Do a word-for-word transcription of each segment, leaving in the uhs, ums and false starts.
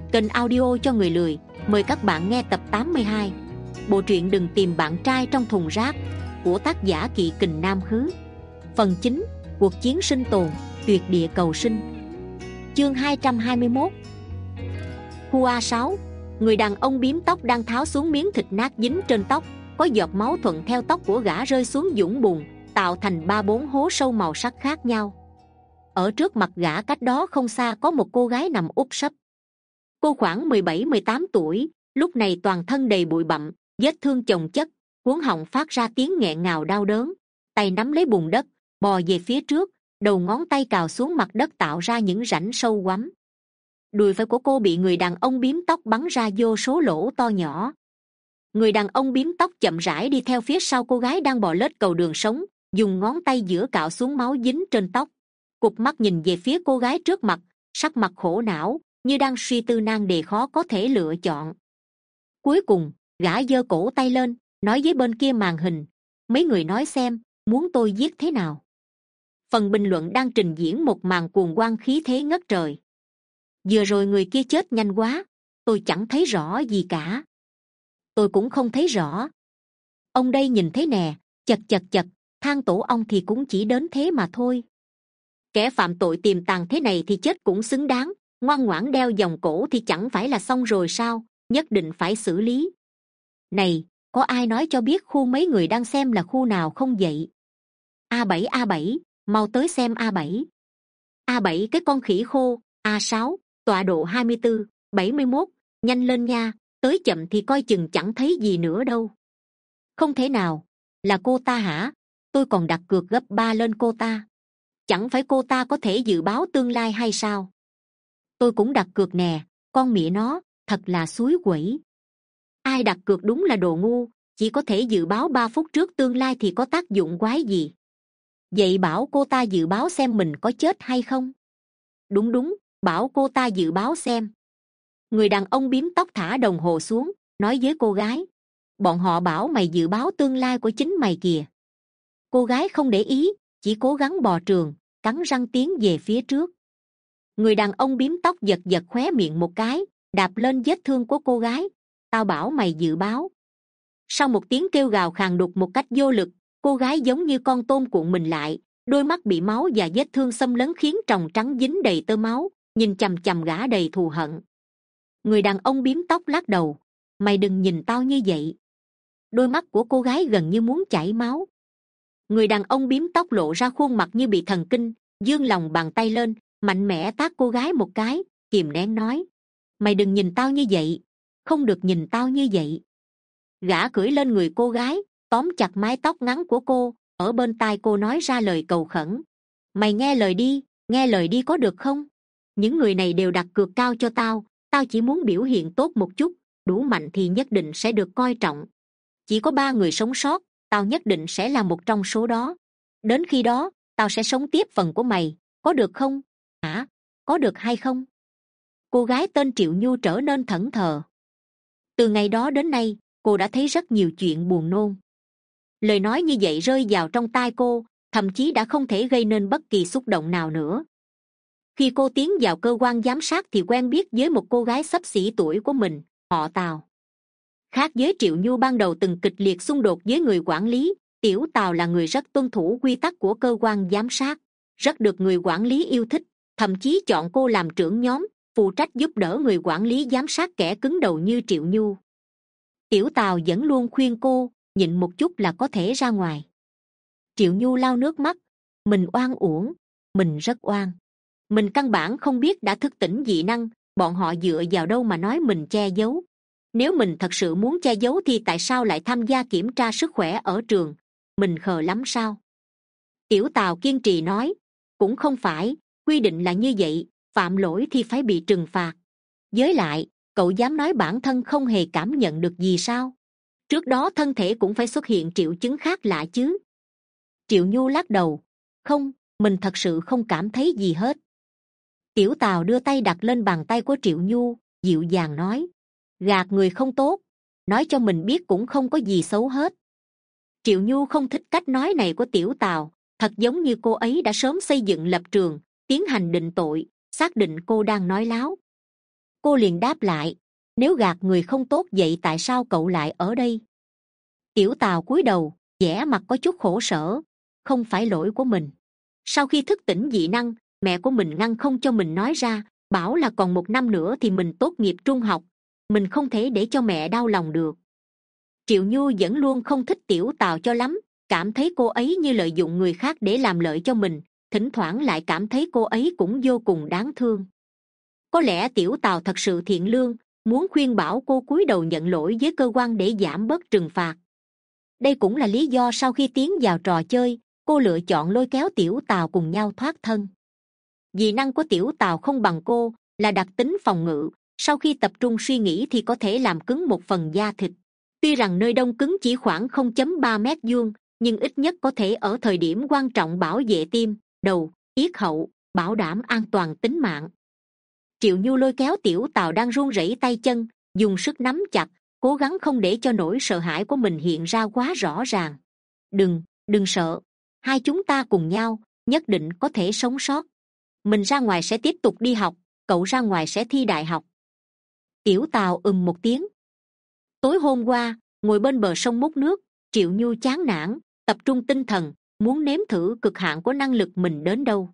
kênh audio cho người lười. Mời các bạn nghe tập tám mươi hai, bộ truyện Đừng tìm bạn trai trong thùng rác của tác giả Kỵ Kình Nam Khứ. Phần chín, cuộc chiến sinh tồn, tuyệt địa cầu sinh. Chương hai trăm hai mươi mốt. Khu A sáu. Người đàn ông bím tóc đang tháo xuống miếng thịt nát dính trên tóc. Có giọt máu thuận theo tóc của gã rơi xuống vũng bùn, tạo thành ba bốn hố sâu màu sắc khác nhau. Ở trước mặt gã cách đó không xa có một cô gái nằm úp sấp. Cô khoảng mười bảy mười tám tuổi, lúc này toàn thân đầy bụi bặm, vết thương chồng chất, cuống họng phát ra tiếng nghẹn ngào đau đớn. Tay nắm lấy bùn đất, bò về phía trước, đầu ngón tay cào xuống mặt đất tạo ra những rãnh sâu hoắm. Đùi phải của cô bị người đàn ông bím tóc bắn ra vô số lỗ to nhỏ. Người đàn ông bím tóc chậm rãi đi theo phía sau cô gái đang bò lết cầu đường sống, dùng ngón tay giữa cạo xuống máu dính trên tóc. Cụp mắt nhìn về phía cô gái trước mặt, sắc mặt khổ não, như đang suy tư nan đề khó có thể lựa chọn. Cuối cùng, gã giơ cổ tay lên, nói với bên kia màn hình: mấy người nói xem, muốn tôi giết thế nào? Phần bình luận đang trình diễn một màn cuồng hoan khí thế ngất trời. Vừa rồi người kia chết nhanh quá, tôi chẳng thấy rõ gì cả. Tôi cũng không thấy rõ. Ông đây nhìn thấy nè, chật chật chật, than tổ ong thì cũng chỉ đến thế mà thôi. Kẻ phạm tội tiềm tàng thế này thì chết cũng xứng đáng, ngoan ngoãn đeo vòng cổ thì chẳng phải là xong rồi sao, nhất định phải xử lý. Này, có ai nói cho biết khu mấy người đang xem là khu nào không vậy? A bảy A bảy, mau tới xem A bảy. A bảy cái con khỉ khô. A sáu, tọa độ hai mươi tư, bảy mươi mốt, nhanh lên nha, tới chậm thì coi chừng chẳng thấy gì nữa đâu. Không thể nào, là cô ta hả? Tôi còn đặt cược gấp ba lên cô ta. Chẳng phải cô ta có thể dự báo tương lai hay sao? Tôi cũng đặt cược nè, con mẹ nó, thật là suối quẩy. Ai đặt cược đúng là đồ ngu, chỉ có thể dự báo ba phút trước tương lai thì có tác dụng quái gì? Vậy bảo cô ta dự báo xem mình có chết hay không? Đúng đúng, bảo cô ta dự báo xem. Người đàn ông bím tóc thả đồng hồ xuống, nói với cô gái: bọn họ bảo mày dự báo tương lai của chính mày kìa. Cô gái không để ý, chỉ cố gắng bò trường, cắn răng tiến về phía trước. Người đàn ông bím tóc giật giật khóe miệng một cái, đạp lên vết thương của cô gái. Tao bảo mày dự báo. Sau một tiếng kêu gào khàn đục một cách vô lực, cô gái giống như con tôm cuộn mình lại, đôi mắt bị máu và vết thương xâm lấn khiến tròng trắng dính đầy tơ máu, nhìn chằm chằm gã đầy thù hận. Người đàn ông bím tóc lắc đầu: mày đừng nhìn tao như vậy. Đôi mắt của cô gái gần như muốn chảy máu. Người đàn ông bím tóc lộ ra khuôn mặt như bị thần kinh, giương lòng bàn tay lên, mạnh mẽ tát cô gái một cái, kìm nén nói: mày đừng nhìn tao như vậy, không được nhìn tao như vậy. Gã cưỡi lên người cô gái, tóm chặt mái tóc ngắn của cô, ở bên tai cô nói ra lời cầu khẩn: mày nghe lời đi, nghe lời đi có được không? Những người này đều đặt cược cao cho tao, tao chỉ muốn biểu hiện tốt một chút, đủ mạnh thì nhất định sẽ được coi trọng. Chỉ có ba người sống sót, tao nhất định sẽ là một trong số đó. Đến khi đó, tao sẽ sống tiếp phần của mày, có được không? Hả? Có được hay không? Cô gái tên Triệu Nhu trở nên thẫn thờ. Từ ngày đó đến nay, cô đã thấy rất nhiều chuyện buồn nôn. Lời nói như vậy rơi vào trong tai cô, thậm chí đã không thể gây nên bất kỳ xúc động nào nữa. Khi cô tiến vào cơ quan giám sát thì quen biết với một cô gái xấp xỉ tuổi của mình, họ Tào. Khác với Triệu Nhu ban đầu từng kịch liệt xung đột với người quản lý, Tiểu Tào là người rất tuân thủ quy tắc của cơ quan giám sát, rất được người quản lý yêu thích, thậm chí chọn cô làm trưởng nhóm, phụ trách giúp đỡ người quản lý giám sát kẻ cứng đầu như Triệu Nhu. Tiểu Tào vẫn luôn khuyên cô, nhịn một chút là có thể ra ngoài. Triệu Nhu lau nước mắt: mình oan uổng, mình rất oan. Mình căn bản không biết đã thức tỉnh dị năng, bọn họ dựa vào đâu mà nói mình che giấu. Nếu mình thật sự muốn che giấu thì tại sao lại tham gia kiểm tra sức khỏe ở trường? Mình khờ lắm sao? Tiểu Tào kiên trì nói: cũng không phải, quy định là như vậy, phạm lỗi thì phải bị trừng phạt. Với lại, cậu dám nói bản thân không hề cảm nhận được gì sao? Trước đó thân thể cũng phải xuất hiện triệu chứng khác lạ chứ. Triệu Nhu lắc đầu: không, mình thật sự không cảm thấy gì hết. Tiểu Tào đưa tay đặt lên bàn tay của Triệu Nhu, dịu dàng nói: gạt người không tốt, nói cho mình biết cũng không có gì xấu hết. Triệu Nhu không thích cách nói này của Tiểu Tào, thật giống như cô ấy đã sớm xây dựng lập trường, tiến hành định tội, xác định cô đang nói láo. Cô liền đáp lại, nếu gạt người không tốt vậy tại sao cậu lại ở đây? Tiểu Tào cúi đầu, vẻ mặt có chút khổ sở. Không phải lỗi của mình. Sau khi thức tỉnh dị năng, mẹ của mình ngăn không cho mình nói ra, bảo là còn một năm nữa thì mình tốt nghiệp trung học, mình không thể để cho mẹ đau lòng được. Triệu Nhu vẫn luôn không thích Tiểu Tào cho lắm, cảm thấy cô ấy như lợi dụng người khác để làm lợi cho mình, thỉnh thoảng lại cảm thấy cô ấy cũng vô cùng đáng thương. Có lẽ Tiểu Tào thật sự thiện lương, muốn khuyên bảo cô cúi đầu nhận lỗi với cơ quan để giảm bớt trừng phạt. Đây cũng là lý do sau khi tiến vào trò chơi, cô lựa chọn lôi kéo Tiểu Tào cùng nhau thoát thân. Dị năng của Tiểu Tào không bằng cô, là đặc tính phòng ngự, sau khi tập trung suy nghĩ thì có thể làm cứng một phần da thịt. Tuy rằng nơi đông cứng chỉ khoảng không phẩy ba mét vuông, nhưng ít nhất có thể ở thời điểm quan trọng bảo vệ tim, đầu, yết hậu, bảo đảm an toàn tính mạng. Triệu Nhu lôi kéo Tiểu Tào đang run rẩy tay chân, dùng sức nắm chặt, cố gắng không để cho nỗi sợ hãi của mình hiện ra quá rõ ràng. Đừng, đừng sợ, hai chúng ta cùng nhau, nhất định có thể sống sót. Mình ra ngoài sẽ tiếp tục đi học, cậu ra ngoài sẽ thi đại học. Tiểu Tào ừm một tiếng. Tối hôm qua, ngồi bên bờ sông múc nước, Triệu Nhu chán nản, tập trung tinh thần, muốn nếm thử cực hạn của năng lực mình đến đâu.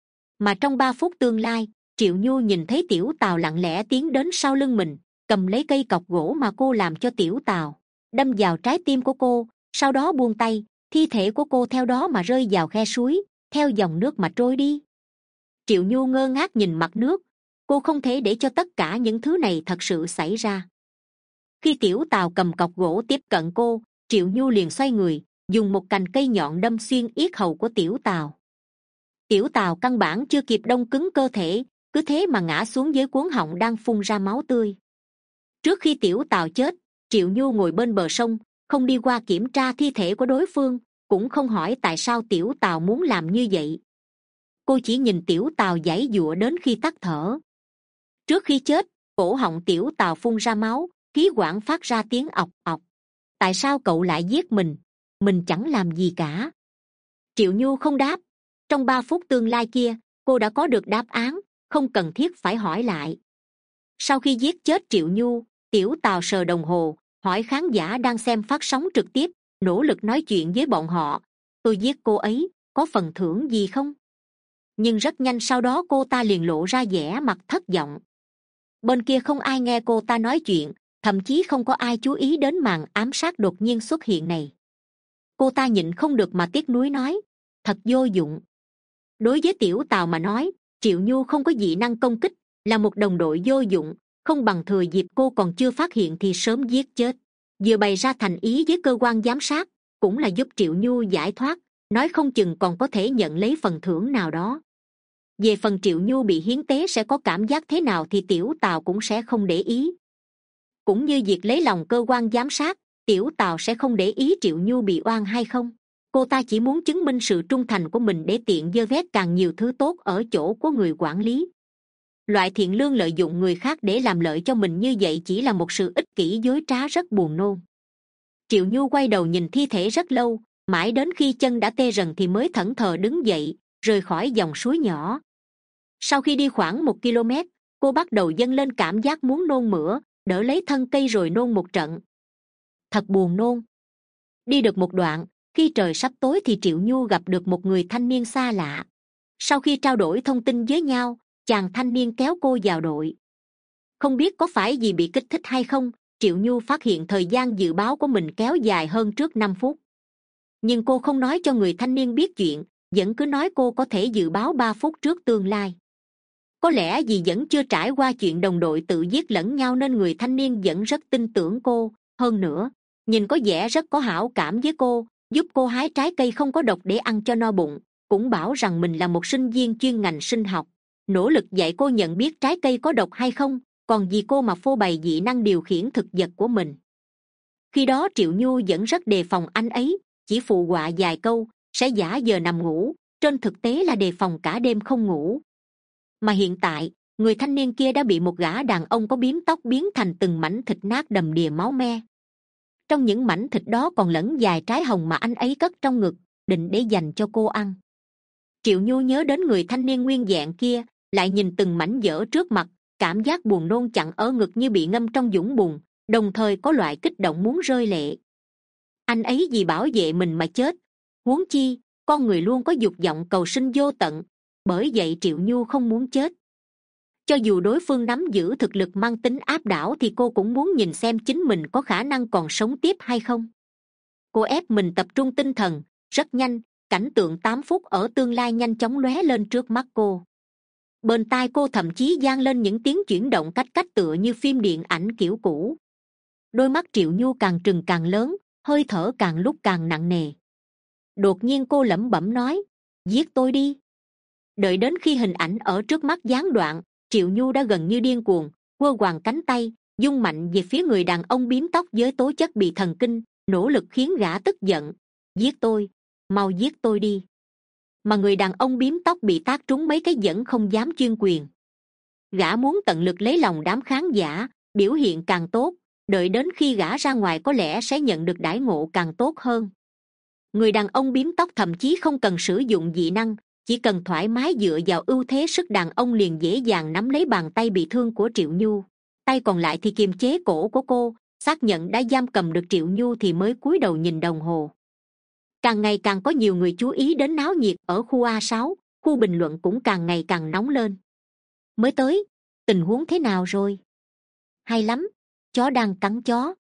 Mà trong ba phút tương lai, Triệu Nhu nhìn thấy Tiểu Tào lặng lẽ tiến đến sau lưng mình, cầm lấy cây cọc gỗ mà cô làm cho Tiểu Tào, đâm vào trái tim của cô, sau đó buông tay, thi thể của cô theo đó mà rơi vào khe suối, theo dòng nước mà trôi đi. Triệu Nhu ngơ ngác nhìn mặt nước, cô không thể để cho tất cả những thứ này thật sự xảy ra. Khi Tiểu Tào cầm cọc gỗ tiếp cận cô, Triệu Nhu liền xoay người, dùng một cành cây nhọn đâm xuyên yết hầu của Tiểu Tào. Tiểu Tào căn bản chưa kịp đông cứng cơ thể, cứ thế mà ngã xuống dưới cuống họng đang phun ra máu tươi. Trước khi Tiểu Tào chết, Triệu Nhu ngồi bên bờ sông, không đi qua kiểm tra thi thể của đối phương, cũng không hỏi tại sao Tiểu Tào muốn làm như vậy. Cô chỉ nhìn Tiểu Tào giãy giụa đến khi tắt thở. Trước khi chết, cổ họng Tiểu Tào phun ra máu, khí quản phát ra tiếng ọc ọc. Tại sao cậu lại giết mình? Mình chẳng làm gì cả. Triệu Nhu không đáp. Trong ba phút tương lai kia, cô đã có được đáp án, không cần thiết phải hỏi lại. Sau khi giết chết Triệu Nhu, Tiểu Tào sờ đồng hồ, hỏi khán giả đang xem phát sóng trực tiếp, nỗ lực nói chuyện với bọn họ. Tôi giết cô ấy, có phần thưởng gì không? Nhưng rất nhanh sau đó cô ta liền lộ ra vẻ mặt thất vọng. Bên kia không ai nghe cô ta nói chuyện, thậm chí không có ai chú ý đến màn ám sát đột nhiên xuất hiện này. Cô ta nhịn không được mà tiếc nuối nói, thật vô dụng. Đối với Tiểu Tào mà nói, Triệu Nhu không có dị năng công kích, là một đồng đội vô dụng, không bằng thừa dịp cô còn chưa phát hiện thì sớm giết chết. Vừa bày ra thành ý với cơ quan giám sát, cũng là giúp Triệu Nhu giải thoát, nói không chừng còn có thể nhận lấy phần thưởng nào đó. Về phần Triệu Nhu bị hiến tế sẽ có cảm giác thế nào thì Tiểu Tào cũng sẽ không để ý. Cũng như việc lấy lòng cơ quan giám sát, Tiểu Tào sẽ không để ý Triệu Nhu bị oan hay không. Cô ta chỉ muốn chứng minh sự trung thành của mình để tiện vơ vét càng nhiều thứ tốt ở chỗ của người quản lý. Loại thiện lương lợi dụng người khác để làm lợi cho mình như vậy chỉ là một sự ích kỷ dối trá rất buồn nôn. Triệu Nhu quay đầu nhìn thi thể rất lâu, mãi đến khi chân đã tê rần thì mới thẫn thờ đứng dậy, rời khỏi dòng suối nhỏ. Sau khi đi khoảng một ki lô mét, cô bắt đầu dâng lên cảm giác muốn nôn mửa, đỡ lấy thân cây rồi nôn một trận. Thật buồn nôn. Đi được một đoạn, khi trời sắp tối thì Triệu Nhu gặp được một người thanh niên xa lạ. Sau khi trao đổi thông tin với nhau, chàng thanh niên kéo cô vào đội. Không biết có phải vì bị kích thích hay không, Triệu Nhu phát hiện thời gian dự báo của mình kéo dài hơn trước năm phút. Nhưng cô không nói cho người thanh niên biết chuyện, vẫn cứ nói cô có thể dự báo ba phút trước tương lai. Có lẽ vì vẫn chưa trải qua chuyện đồng đội tự giết lẫn nhau nên người thanh niên vẫn rất tin tưởng cô. Hơn nữa, nhìn có vẻ rất có hảo cảm với cô, giúp cô hái trái cây không có độc để ăn cho no bụng, cũng bảo rằng mình là một sinh viên chuyên ngành sinh học, nỗ lực dạy cô nhận biết trái cây có độc hay không, còn vì cô mà phô bày dị năng điều khiển thực vật của mình. Khi đó Triệu Nhu vẫn rất đề phòng anh ấy, chỉ phụ họa vài câu, sẽ giả giờ nằm ngủ, trên thực tế là đề phòng cả đêm không ngủ. Mà hiện tại, người thanh niên kia đã bị một gã đàn ông có biếm tóc biến thành từng mảnh thịt nát đầm đìa máu me. Trong những mảnh thịt đó còn lẫn vài trái hồng mà anh ấy cất trong ngực, định để dành cho cô ăn. Triệu Nhu nhớ đến người thanh niên nguyên vẹn kia, lại nhìn từng mảnh vỡ trước mặt, cảm giác buồn nôn chặn ở ngực như bị ngâm trong dũng bùn, đồng thời có loại kích động muốn rơi lệ. Anh ấy vì bảo vệ mình mà chết, huống chi con người luôn có dục vọng cầu sinh vô tận, bởi vậy Triệu Nhu không muốn chết. Cho dù đối phương nắm giữ thực lực mang tính áp đảo thì cô cũng muốn nhìn xem chính mình có khả năng còn sống tiếp hay không. Cô ép mình tập trung tinh thần. Rất nhanh, cảnh tượng tám phút ở tương lai nhanh chóng lóe lên trước mắt cô. Bên tai cô thậm chí vang lên những tiếng chuyển động cách cách tựa như phim điện ảnh kiểu cũ. Đôi mắt Triệu Nhu càng trừng càng lớn, hơi thở càng lúc càng nặng nề. Đột nhiên cô lẩm bẩm nói, giết tôi đi. Đợi đến khi hình ảnh ở trước mắt gián đoạn, Triệu Nhu đã gần như điên cuồng, quơ quàng cánh tay, dung mạnh về phía người đàn ông bím tóc với tố chất bị thần kinh, nỗ lực khiến gã tức giận. Giết tôi, mau giết tôi đi. Mà người đàn ông bím tóc bị tác trúng mấy cái vẫn không dám chuyên quyền. Gã muốn tận lực lấy lòng đám khán giả, biểu hiện càng tốt, đợi đến khi gã ra ngoài có lẽ sẽ nhận được đãi ngộ càng tốt hơn. Người đàn ông bím tóc thậm chí không cần sử dụng dị năng, chỉ cần thoải mái dựa vào ưu thế sức đàn ông liền dễ dàng nắm lấy bàn tay bị thương của Triệu Nhu. Tay còn lại thì kiềm chế cổ của cô, xác nhận đã giam cầm được Triệu Nhu thì mới cúi đầu nhìn đồng hồ. Càng ngày càng có nhiều người chú ý đến náo nhiệt ở khu A sáu, khu bình luận cũng càng ngày càng nóng lên. Mới tới, tình huống thế nào rồi? Hay lắm, chó đang cắn chó.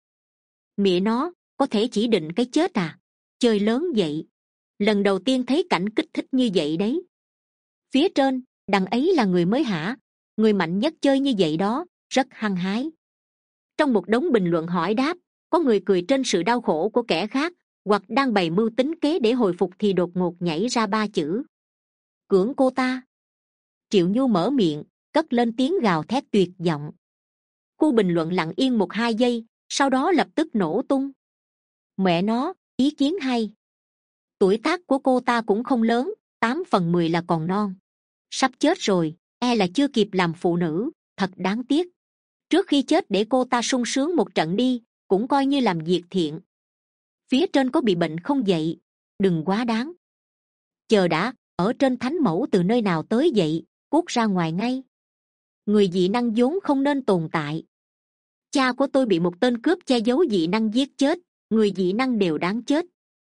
Mẹ nó, có thể chỉ định cái chết à? Chơi lớn vậy. Lần đầu tiên thấy cảnh kích thích như vậy đấy. Phía trên, đằng ấy là người mới hả? Người mạnh nhất chơi như vậy đó, rất hăng hái. Trong một đống bình luận hỏi đáp, có người cười trên sự đau khổ của kẻ khác, hoặc đang bày mưu tính kế để hồi phục thì đột ngột nhảy ra ba chữ: cưỡng cô ta. Triệu Nhu mở miệng, cất lên tiếng gào thét tuyệt vọng. Khu bình luận lặng yên một hai giây, sau đó lập tức nổ tung. Mẹ nó, ý kiến hay. Tuổi tác của cô ta cũng không lớn, tám phần mười là còn non. Sắp chết rồi, e là chưa kịp làm phụ nữ, thật đáng tiếc. Trước khi chết để cô ta sung sướng một trận đi, cũng coi như làm việc thiện. Phía trên có bị bệnh không vậy? Đừng quá đáng. Chờ đã, ở trên thánh mẫu từ nơi nào tới vậy? Cút ra ngoài ngay. Người dị năng vốn không nên tồn tại. Cha của tôi bị một tên cướp che giấu dị năng giết chết, người dị năng đều đáng chết.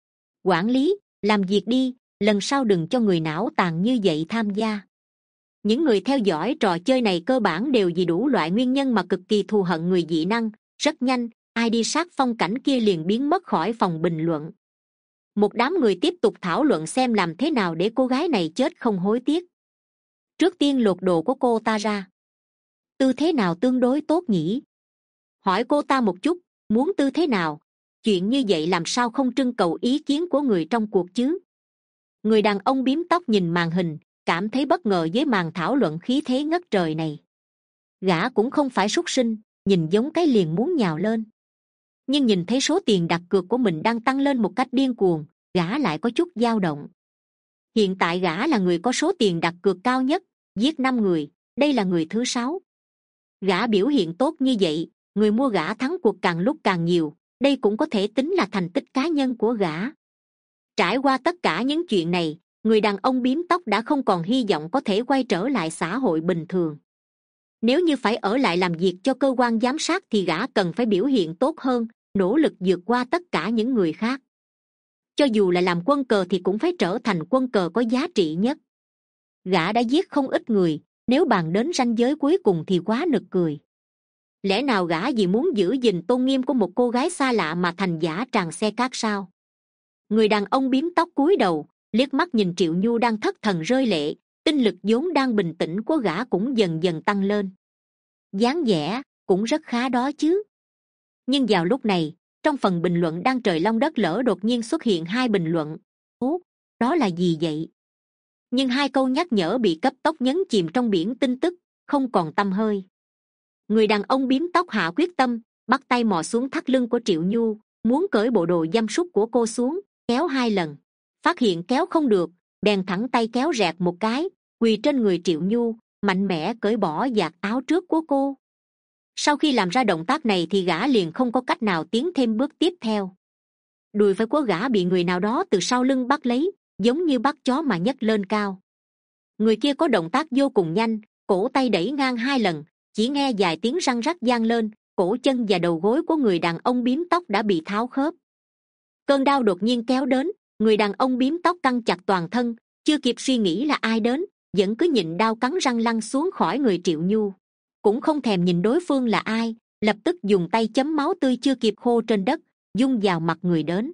Quản lý, làm việc đi, lần sau đừng cho người não tàn như vậy tham gia. Những người theo dõi trò chơi này cơ bản đều vì đủ loại nguyên nhân mà cực kỳ thù hận người dị năng. Rất nhanh, ai đi sát phong cảnh kia liền biến mất khỏi phòng bình luận. Một đám người tiếp tục thảo luận xem làm thế nào để cô gái này chết không hối tiếc. Trước tiên lột đồ của cô ta ra. Tư thế nào tương đối tốt nhỉ? Hỏi cô ta một chút, muốn tư thế nào? Chuyện như vậy làm sao không trưng cầu ý kiến của người trong cuộc chứ? Người đàn ông bím tóc nhìn màn hình, cảm thấy bất ngờ với màn thảo luận khí thế ngất trời này. Gã cũng không phải súc sinh, nhìn giống cái liền muốn nhào lên. Nhưng nhìn thấy số tiền đặt cược của mình đang tăng lên một cách điên cuồng, gã lại có chút dao động. Hiện tại gã là người có số tiền đặt cược cao nhất, giết năm người, đây là người thứ sáu. Gã biểu hiện tốt như vậy, người mua gã thắng cuộc càng lúc càng nhiều, đây cũng có thể tính là thành tích cá nhân của gã. Trải qua tất cả những chuyện này, người đàn ông bím tóc đã không còn hy vọng có thể quay trở lại xã hội bình thường. Nếu như phải ở lại làm việc cho cơ quan giám sát thì gã cần phải biểu hiện tốt hơn, nỗ lực vượt qua tất cả những người khác. Cho dù là làm quân cờ thì cũng phải trở thành quân cờ có giá trị nhất. Gã đã giết không ít người, nếu bàn đến ranh giới cuối cùng thì quá nực cười. Lẽ nào gã vì muốn giữ gìn tôn nghiêm của một cô gái xa lạ mà thành giả tràng xe cát sao? Người đàn ông bím tóc cúi đầu, liếc mắt nhìn Triệu Nhu đang thất thần rơi lệ, tinh lực vốn đang bình tĩnh của gã cũng dần dần tăng lên. Dáng vẻ cũng rất khá đó chứ. Nhưng vào lúc này, trong phần bình luận đang trời long đất lở đột nhiên xuất hiện hai bình luận. Ố, đó là gì vậy? Nhưng hai câu nhắc nhở bị cấp tốc nhấn chìm trong biển tin tức, không còn tăm hơi. Người đàn ông bím tóc hạ quyết tâm, bắt tay mò xuống thắt lưng của Triệu Nhu, muốn cởi bộ đồ giam súc của cô xuống, kéo hai lần. Phát hiện kéo không được, bèn thẳng tay kéo rẹt một cái, quỳ trên người Triệu Nhu, mạnh mẽ cởi bỏ vạt áo trước của cô. Sau khi làm ra động tác này thì gã liền không có cách nào tiến thêm bước tiếp theo. Đùi phải của gã bị người nào đó từ sau lưng bắt lấy, giống như bắt chó mà nhấc lên cao. Người kia có động tác vô cùng nhanh, cổ tay đẩy ngang hai lần, chỉ nghe vài tiếng răng rắc vang lên, cổ chân và đầu gối của người đàn ông bím tóc đã bị tháo khớp. Cơn đau đột nhiên kéo đến, người đàn ông bím tóc căng chặt toàn thân, chưa kịp suy nghĩ là ai đến, vẫn cứ nhịn đau cắn răng lăn xuống khỏi người Triệu Nhu, cũng không thèm nhìn đối phương là ai, lập tức dùng tay chấm máu tươi chưa kịp khô trên đất, dung vào mặt người đến.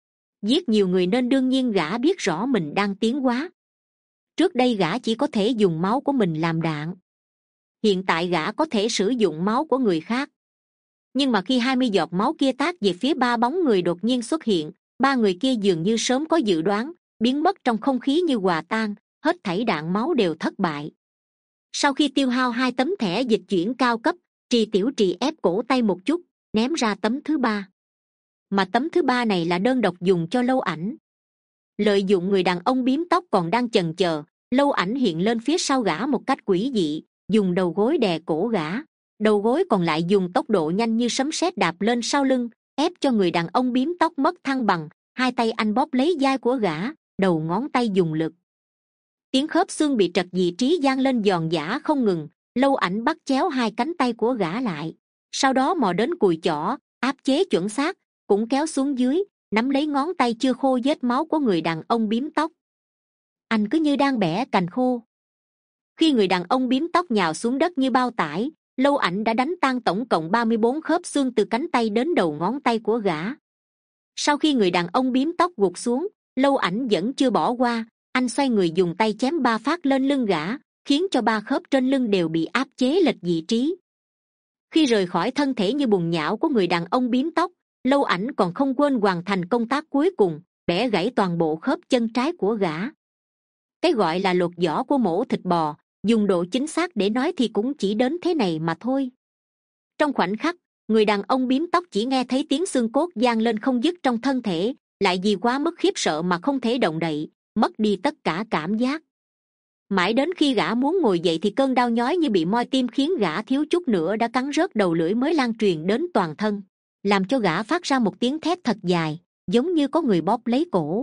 Giết nhiều người nên đương nhiên gã biết rõ mình đang tiến hóa. Trước đây gã chỉ có thể dùng máu của mình làm đạn, hiện tại gã có thể sử dụng máu của người khác. Nhưng mà khi hai mươi giọt máu kia tát về phía ba bóng người đột nhiên xuất hiện, ba người kia dường như sớm có dự đoán, biến mất trong không khí như hòa tan, hết thảy đạn máu đều thất bại. Sau khi tiêu hao hai tấm thẻ dịch chuyển cao cấp, Trì Tiểu Trì ép cổ tay một chút, ném ra tấm thứ ba. Mà tấm thứ ba này là đơn độc dùng cho Lâu Ảnh. Lợi dụng người đàn ông bím tóc còn đang chần chờ, Lâu Ảnh hiện lên phía sau gã một cách quỷ dị, dùng đầu gối đè cổ gã, đầu gối còn lại dùng tốc độ nhanh như sấm sét đạp lên sau lưng, ép cho người đàn ông bím tóc mất thăng bằng. Hai tay anh bóp lấy vai của gã, đầu ngón tay dùng lực. Tiếng khớp xương bị trật vị trí vang lên giòn giã không ngừng. Lâu Ảnh bắt chéo hai cánh tay của gã lại, sau đó mò đến cùi chỏ, áp chế chuẩn xác, cũng kéo xuống dưới, nắm lấy ngón tay chưa khô vết máu của người đàn ông bím tóc. Anh cứ như đang bẻ cành khô. Khi người đàn ông bím tóc nhào xuống đất như bao tải, Lâu Ảnh đã đánh tan tổng cộng ba mươi bốn khớp xương từ cánh tay đến đầu ngón tay của gã. Sau khi người đàn ông bím tóc gục xuống, Lâu Ảnh vẫn chưa bỏ qua, anh xoay người dùng tay chém ba phát lên lưng gã, khiến cho ba khớp trên lưng đều bị áp chế lệch vị trí. Khi rời khỏi thân thể như bùn nhão của người đàn ông bím tóc, Lâu Ảnh còn không quên hoàn thành công tác cuối cùng, bẻ gãy toàn bộ khớp chân trái của gã. Cái gọi là lột vỏ của mổ thịt bò, dùng độ chính xác để nói thì cũng chỉ đến thế này mà thôi. Trong khoảnh khắc, người đàn ông bím tóc chỉ nghe thấy tiếng xương cốt vang lên không dứt trong thân thể, lại vì quá mức khiếp sợ mà không thể động đậy, mất đi tất cả cảm giác. Mãi đến khi gã muốn ngồi dậy thì cơn đau nhói như bị moi tim khiến gã thiếu chút nữa đã cắn rớt đầu lưỡi mới lan truyền đến toàn thân, làm cho gã phát ra một tiếng thét thật dài, giống như có người bóp lấy cổ.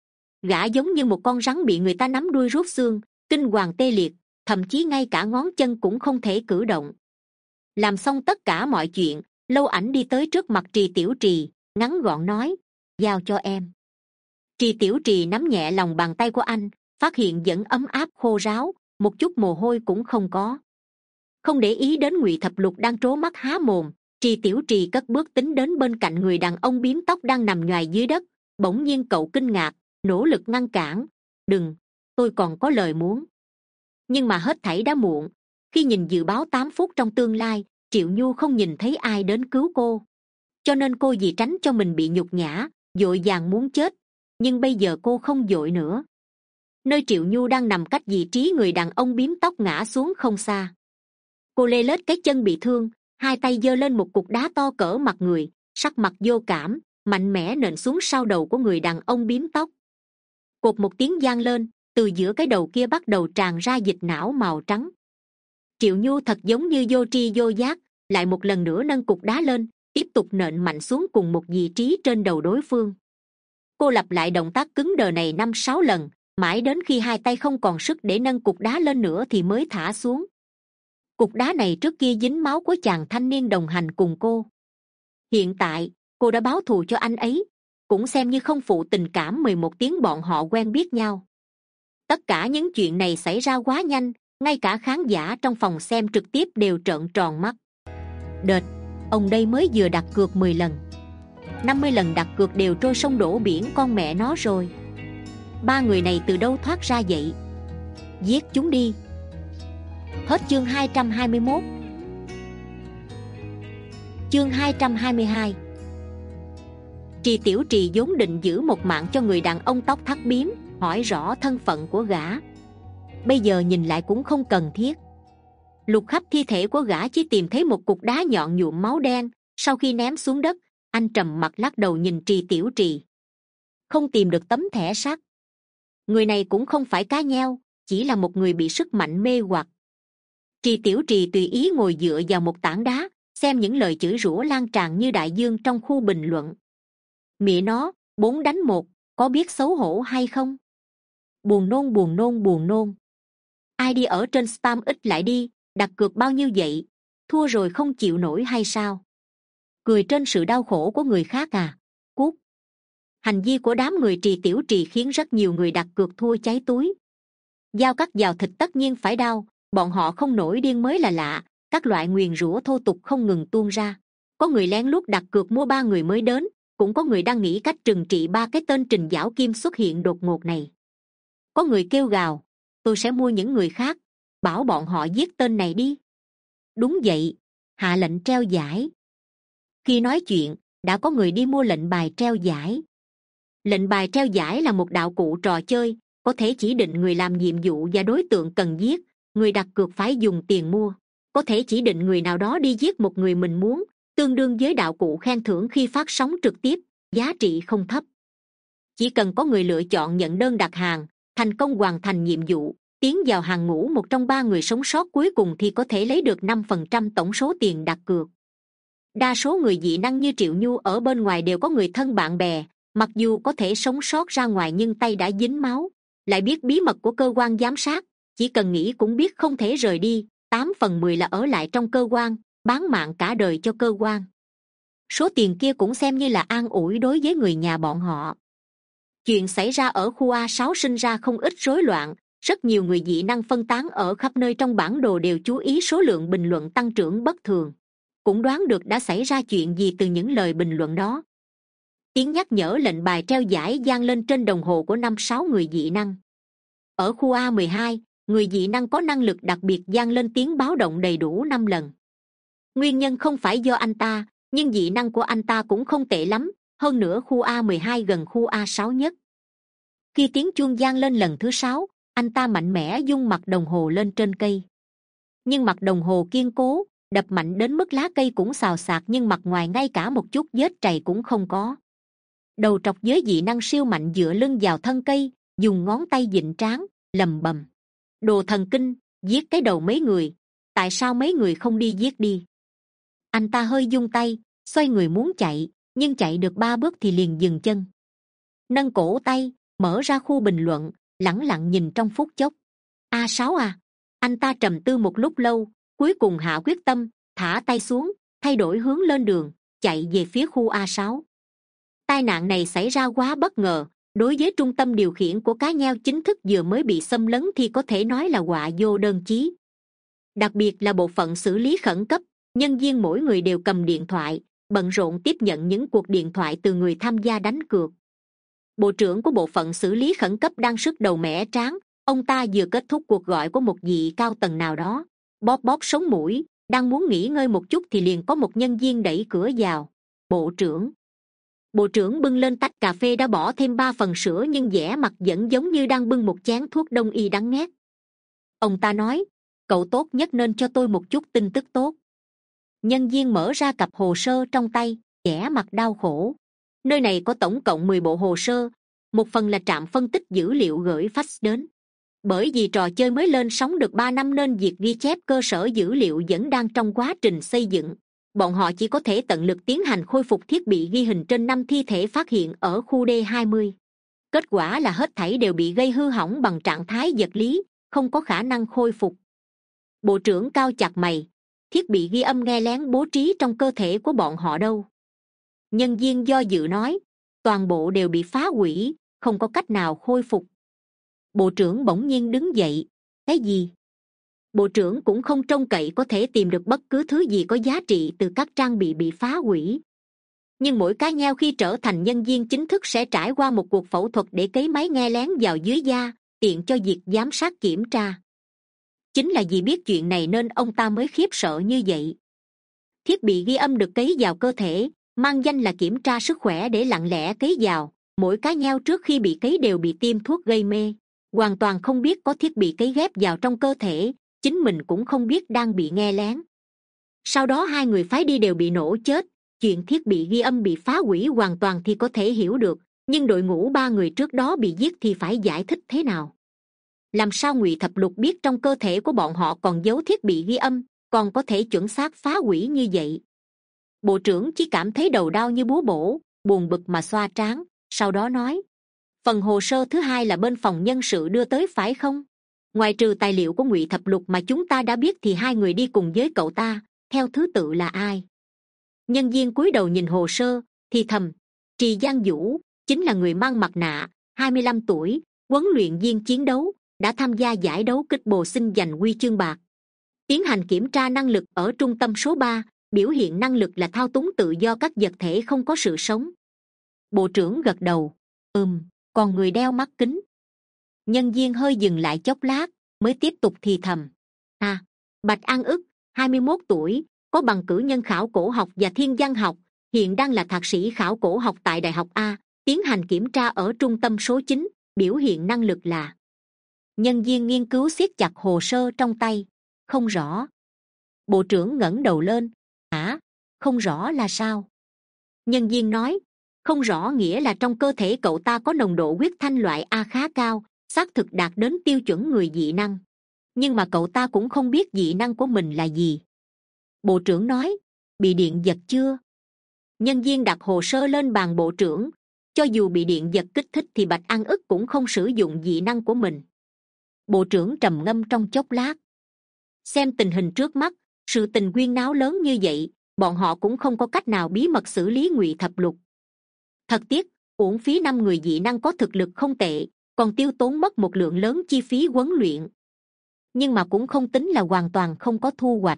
Gã giống như một con rắn bị người ta nắm đuôi rút xương, kinh hoàng tê liệt, thậm chí ngay cả ngón chân cũng không thể cử động. Làm xong tất cả mọi chuyện, Lâu Ảnh đi tới trước mặt Trì Tiểu Trì, ngắn gọn nói: giao cho em. Trì Tiểu Trì nắm nhẹ lòng bàn tay của anh, phát hiện vẫn ấm áp khô ráo, một chút mồ hôi cũng không có. Không để ý đến Ngụy Thập Lục đang trố mắt há mồm, Trì Tiểu Trì cất bước tính đến bên cạnh người đàn ông bím tóc đang nằm nhoài dưới đất. Bỗng nhiên cậu kinh ngạc, nỗ lực ngăn cản: đừng, tôi còn có lời muốn. Nhưng mà hết thảy đã muộn. Khi nhìn dự báo tám phút trong tương lai, Triệu Nhu không nhìn thấy ai đến cứu cô, cho nên cô vì tránh cho mình bị nhục nhã, vội vàng muốn chết. Nhưng bây giờ cô không vội nữa. Nơi Triệu Nhu đang nằm cách vị trí người đàn ông bím tóc ngã xuống không xa. Cô lê lết cái chân bị thương, hai tay giơ lên một cục đá to cỡ mặt người, sắc mặt vô cảm, mạnh mẽ nện xuống sau đầu của người đàn ông bím tóc. Cột một tiếng vang lên, từ giữa cái đầu kia bắt đầu tràn ra dịch não màu trắng. Triệu Nhu thật giống như vô tri vô giác, lại một lần nữa nâng cục đá lên, tiếp tục nện mạnh xuống cùng một vị trí trên đầu đối phương. Cô lặp lại động tác cứng đờ này năm sáu lần, mãi đến khi hai tay không còn sức để nâng cục đá lên nữa thì mới thả xuống. Cục đá này trước kia dính máu của chàng thanh niên đồng hành cùng cô. Hiện tại cô đã báo thù cho anh ấy, cũng xem như không phụ tình cảm mười một tiếng bọn họ quen biết nhau. Tất cả những chuyện này xảy ra quá nhanh, ngay cả khán giả trong phòng xem trực tiếp đều trợn tròn mắt. Đệt, ông đây mới vừa đặt cược mười lần, năm mươi lần đặt cược đều trôi sông đổ biển con mẹ nó rồi. Ba người này từ đâu thoát ra vậy? Giết chúng đi. Hết chương hai trăm hai mươi mốt. Chương hai trăm hai mươi hai. Trì Tiểu Trì vốn định giữ một mạng cho người đàn ông tóc thắt bím, hỏi rõ thân phận của gã. Bây giờ nhìn lại cũng không cần thiết. Lục khắp thi thể của gã chỉ tìm thấy một cục đá nhọn nhuộm máu đen. Sau khi ném xuống đất, anh trầm mặt lắc đầu nhìn Trì Tiểu Trì. Không tìm được tấm thẻ sắt. Người này cũng không phải cá nheo, chỉ là một người bị sức mạnh mê hoặc. Trì Tiểu Trì tùy ý ngồi dựa vào một tảng đá, xem những lời chửi rủa lan tràn như đại dương trong khu bình luận. Mẹ nó, bốn đánh một, có biết xấu hổ hay không? Buồn nôn buồn nôn buồn nôn. Ai đi ở trên spam ít lại đi, đặt cược bao nhiêu vậy? thua rồi không chịu nổi hay sao? Cười trên sự đau khổ của người khác à? Cút. Hành vi của đám người Trì Tiểu Trì khiến rất nhiều người đặt cược thua cháy túi. Dao cắt vào thịt tất nhiên phải đau, bọn họ không nổi điên mới là lạ. Các loại nguyền rủa thô tục không ngừng tuôn ra. Có người lén lút đặt cược mua ba người mới đến, cũng có người đang nghĩ cách trừng trị ba cái tên Trình Giảo Kim xuất hiện đột ngột này. Có người kêu gào, tôi sẽ mua những người khác, bảo bọn họ giết tên này đi. Đúng vậy, hạ lệnh treo giải. Khi nói chuyện, đã có người đi mua lệnh bài treo giải. Lệnh bài treo giải là một đạo cụ trò chơi, có thể chỉ định người làm nhiệm vụ và đối tượng cần giết. Người đặt cược phải dùng tiền mua, có thể chỉ định người nào đó đi giết một người mình muốn, tương đương với đạo cụ khen thưởng khi phát sóng trực tiếp, giá trị không thấp. Chỉ cần có người lựa chọn nhận đơn đặt hàng, thành công hoàn thành nhiệm vụ, tiến vào hàng ngũ một trong ba người sống sót cuối cùng thì có thể lấy được năm phần trăm tổng số tiền đặt cược. Đa số người dị năng như Triệu Nhu ở bên ngoài đều có người thân bạn bè, mặc dù có thể sống sót ra ngoài nhưng tay đã dính máu, lại biết bí mật của cơ quan giám sát, chỉ cần nghĩ cũng biết không thể rời đi, tám phần mười là ở lại trong cơ quan, bán mạng cả đời cho cơ quan. Số tiền kia cũng xem như là an ủi đối với người nhà bọn họ. Chuyện xảy ra ở khu A sáu sinh ra không ít rối loạn, rất nhiều người dị năng phân tán ở khắp nơi trong bản đồ đều chú ý số lượng bình luận tăng trưởng bất thường, cũng đoán được đã xảy ra chuyện gì từ những lời bình luận đó. Tiếng nhắc nhở lệnh bài treo giải vang lên trên đồng hồ của năm sáu người dị năng. Ở khu A mười hai, người dị năng có năng lực đặc biệt vang lên tiếng báo động đầy đủ năm lần. Nguyên nhân không phải do anh ta, nhưng dị năng của anh ta cũng không tệ lắm, hơn nữa khu A mười hai gần khu A sáu nhất. Khi tiếng chuông vang lên lần thứ sáu, anh ta mạnh mẽ vung mặt đồng hồ lên trên cây. Nhưng mặt đồng hồ kiên cố, đập mạnh đến mức lá cây cũng xào xạc nhưng mặt ngoài ngay cả một chút vết trầy cũng không có. Đầu trọc với dị năng siêu mạnh dựa lưng vào thân cây, dùng ngón tay vịn trán, lầm bầm. Đồ thần kinh, giết cái đầu mấy người, tại sao mấy người không đi giết đi? Anh ta hơi vung tay, xoay người muốn chạy, nhưng chạy được ba bước thì liền dừng chân. Nâng cổ tay, mở ra khu bình luận, lẳng lặng nhìn trong phút chốc. A sáu à? Anh ta trầm tư một lúc lâu, cuối cùng hạ quyết tâm, thả tay xuống, thay đổi hướng lên đường, chạy về phía khu A sáu. Tai nạn này xảy ra quá bất ngờ, đối với trung tâm điều khiển của cá nheo chính thức vừa mới bị xâm lấn thì có thể nói là họa vô đơn chí. Đặc biệt là bộ phận xử lý khẩn cấp, nhân viên mỗi người đều cầm điện thoại, bận rộn tiếp nhận những cuộc điện thoại từ người tham gia đánh cược. Bộ trưởng của bộ phận xử lý khẩn cấp đang sức đầu mẻ trán, ông ta vừa kết thúc cuộc gọi của một vị cao tầng nào đó, bóp bóp sống mũi, đang muốn nghỉ ngơi một chút thì liền có một nhân viên đẩy cửa vào. Bộ trưởng. Bộ trưởng bưng lên tách cà phê đã bỏ thêm ba phần sữa nhưng vẻ mặt vẫn giống như đang bưng một chén thuốc đông y đắng nghét. Ông ta nói, cậu tốt nhất nên cho tôi một chút tin tức tốt. Nhân viên mở ra cặp hồ sơ trong tay, vẻ mặt đau khổ. Nơi này có tổng cộng mười bộ hồ sơ, một phần là trạm phân tích dữ liệu gửi fax đến. Bởi vì trò chơi mới lên sóng được ba năm nên việc ghi chép cơ sở dữ liệu vẫn đang trong quá trình xây dựng. Bọn họ chỉ có thể tận lực tiến hành khôi phục thiết bị ghi hình trên năm thi thể phát hiện ở khu D hai mươi. Kết quả là hết thảy đều bị gây hư hỏng bằng trạng thái vật lý, không có khả năng khôi phục. Bộ trưởng cau chặt mày, thiết bị ghi âm nghe lén bố trí trong cơ thể của bọn họ đâu? Nhân viên do dự nói, toàn bộ đều bị phá hủy, không có cách nào khôi phục. Bộ trưởng bỗng nhiên đứng dậy, cái gì? Bộ trưởng cũng không trông cậy có thể tìm được bất cứ thứ gì có giá trị từ các trang bị bị phá hủy. Nhưng mỗi cá nheo khi trở thành nhân viên chính thức sẽ trải qua một cuộc phẫu thuật để cấy máy nghe lén vào dưới da, tiện cho việc giám sát kiểm tra. Chính là vì biết chuyện này nên ông ta mới khiếp sợ như vậy. Thiết bị ghi âm được cấy vào cơ thể, mang danh là kiểm tra sức khỏe để lặng lẽ cấy vào. Mỗi cá nheo trước khi bị cấy đều bị tiêm thuốc gây mê, hoàn toàn không biết có thiết bị cấy ghép vào trong cơ thể, chính mình cũng không biết đang bị nghe lén. Sau đó hai người phái đi đều bị nổ chết. Chuyện thiết bị ghi âm bị phá hủy hoàn toàn thì có thể hiểu được, nhưng đội ngũ ba người trước đó bị giết thì phải giải thích thế nào? Làm sao Ngụy Thập Lục biết trong cơ thể của bọn họ còn giấu thiết bị ghi âm, còn có thể chuẩn xác phá hủy như vậy? Bộ trưởng chỉ cảm thấy đầu đau như búa bổ, buồn bực mà xoa trán, sau đó nói, phần hồ sơ thứ hai là bên phòng nhân sự đưa tới phải không? Ngoài trừ tài liệu của Ngụy Thập Lục mà chúng ta đã biết thì hai người đi cùng với cậu ta, theo thứ tự là ai? Nhân viên cúi đầu nhìn hồ sơ thì thầm: Trì Giang Vũ chính là người mang mặt nạ, hai mươi lăm tuổi, huấn luyện viên chiến đấu, đã tham gia giải đấu kích bồ sinh giành huy chương bạc. Tiến hành kiểm tra năng lực ở trung tâm số ba, biểu hiện năng lực là thao túng tự do các vật thể không có sự sống. Bộ trưởng gật đầu: ừm, còn người đeo mắt kính. Nhân viên hơi dừng lại chốc lát mới tiếp tục thì thầm: à, Bạch An Ức, hai mươi mốt tuổi, có bằng cử nhân khảo cổ học và thiên văn học, hiện đang là thạc sĩ khảo cổ học tại Đại học A, tiến hành kiểm tra ở trung tâm số chín, biểu hiện năng lực là. Nhân viên nghiên cứu siết chặt hồ sơ trong tay: không rõ. Bộ trưởng ngẩng đầu lên: hả? Không rõ là sao? Nhân viên nói: không rõ nghĩa là trong cơ thể cậu ta có nồng độ huyết thanh loại A khá cao, xác thực đạt đến tiêu chuẩn người dị năng, nhưng mà cậu ta cũng không biết dị năng của mình là gì. Bộ trưởng nói: bị điện giật chưa? Nhân viên đặt hồ sơ lên bàn bộ trưởng: cho dù bị điện giật kích thích thì Bạch An Ức cũng không sử dụng dị năng của mình. Bộ trưởng trầm ngâm trong chốc lát: xem tình hình trước mắt, sự tình huyên náo lớn như vậy, bọn họ cũng không có cách nào bí mật xử lý Ngụy Thập Lục. Thật tiếc, uổng phí năm người dị năng có thực lực không tệ, còn tiêu tốn mất một lượng lớn chi phí huấn luyện, nhưng mà cũng không tính là hoàn toàn không có thu hoạch.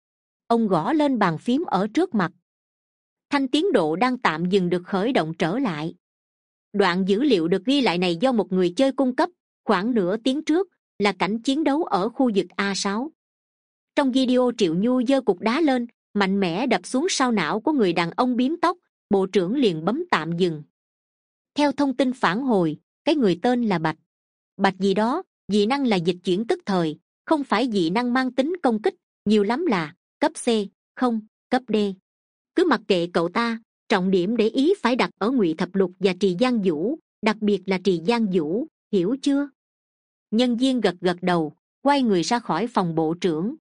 Ông gõ lên bàn phím ở trước mặt. Thanh tiến độ đang tạm dừng được khởi động trở lại. Đoạn dữ liệu được ghi lại này do một người chơi cung cấp, khoảng nửa tiếng trước, là cảnh chiến đấu ở khu vực A sáu. Trong video Triệu Nhu giơ cục đá lên, mạnh mẽ đập xuống sau não của người đàn ông bím tóc. Bộ trưởng liền bấm tạm dừng. Theo thông tin phản hồi, cái người tên là Bạch Bạch gì đó, dị năng là dịch chuyển tức thời, không phải dị năng mang tính công kích, nhiều lắm là cấp C, không, cấp D. Cứ mặc kệ cậu ta, trọng điểm để ý phải đặt ở Ngụy Thập Lục và Trì Giang Vũ, đặc biệt là Trì Giang Vũ, hiểu chưa? Nhân viên gật gật đầu, quay người ra khỏi phòng bộ trưởng.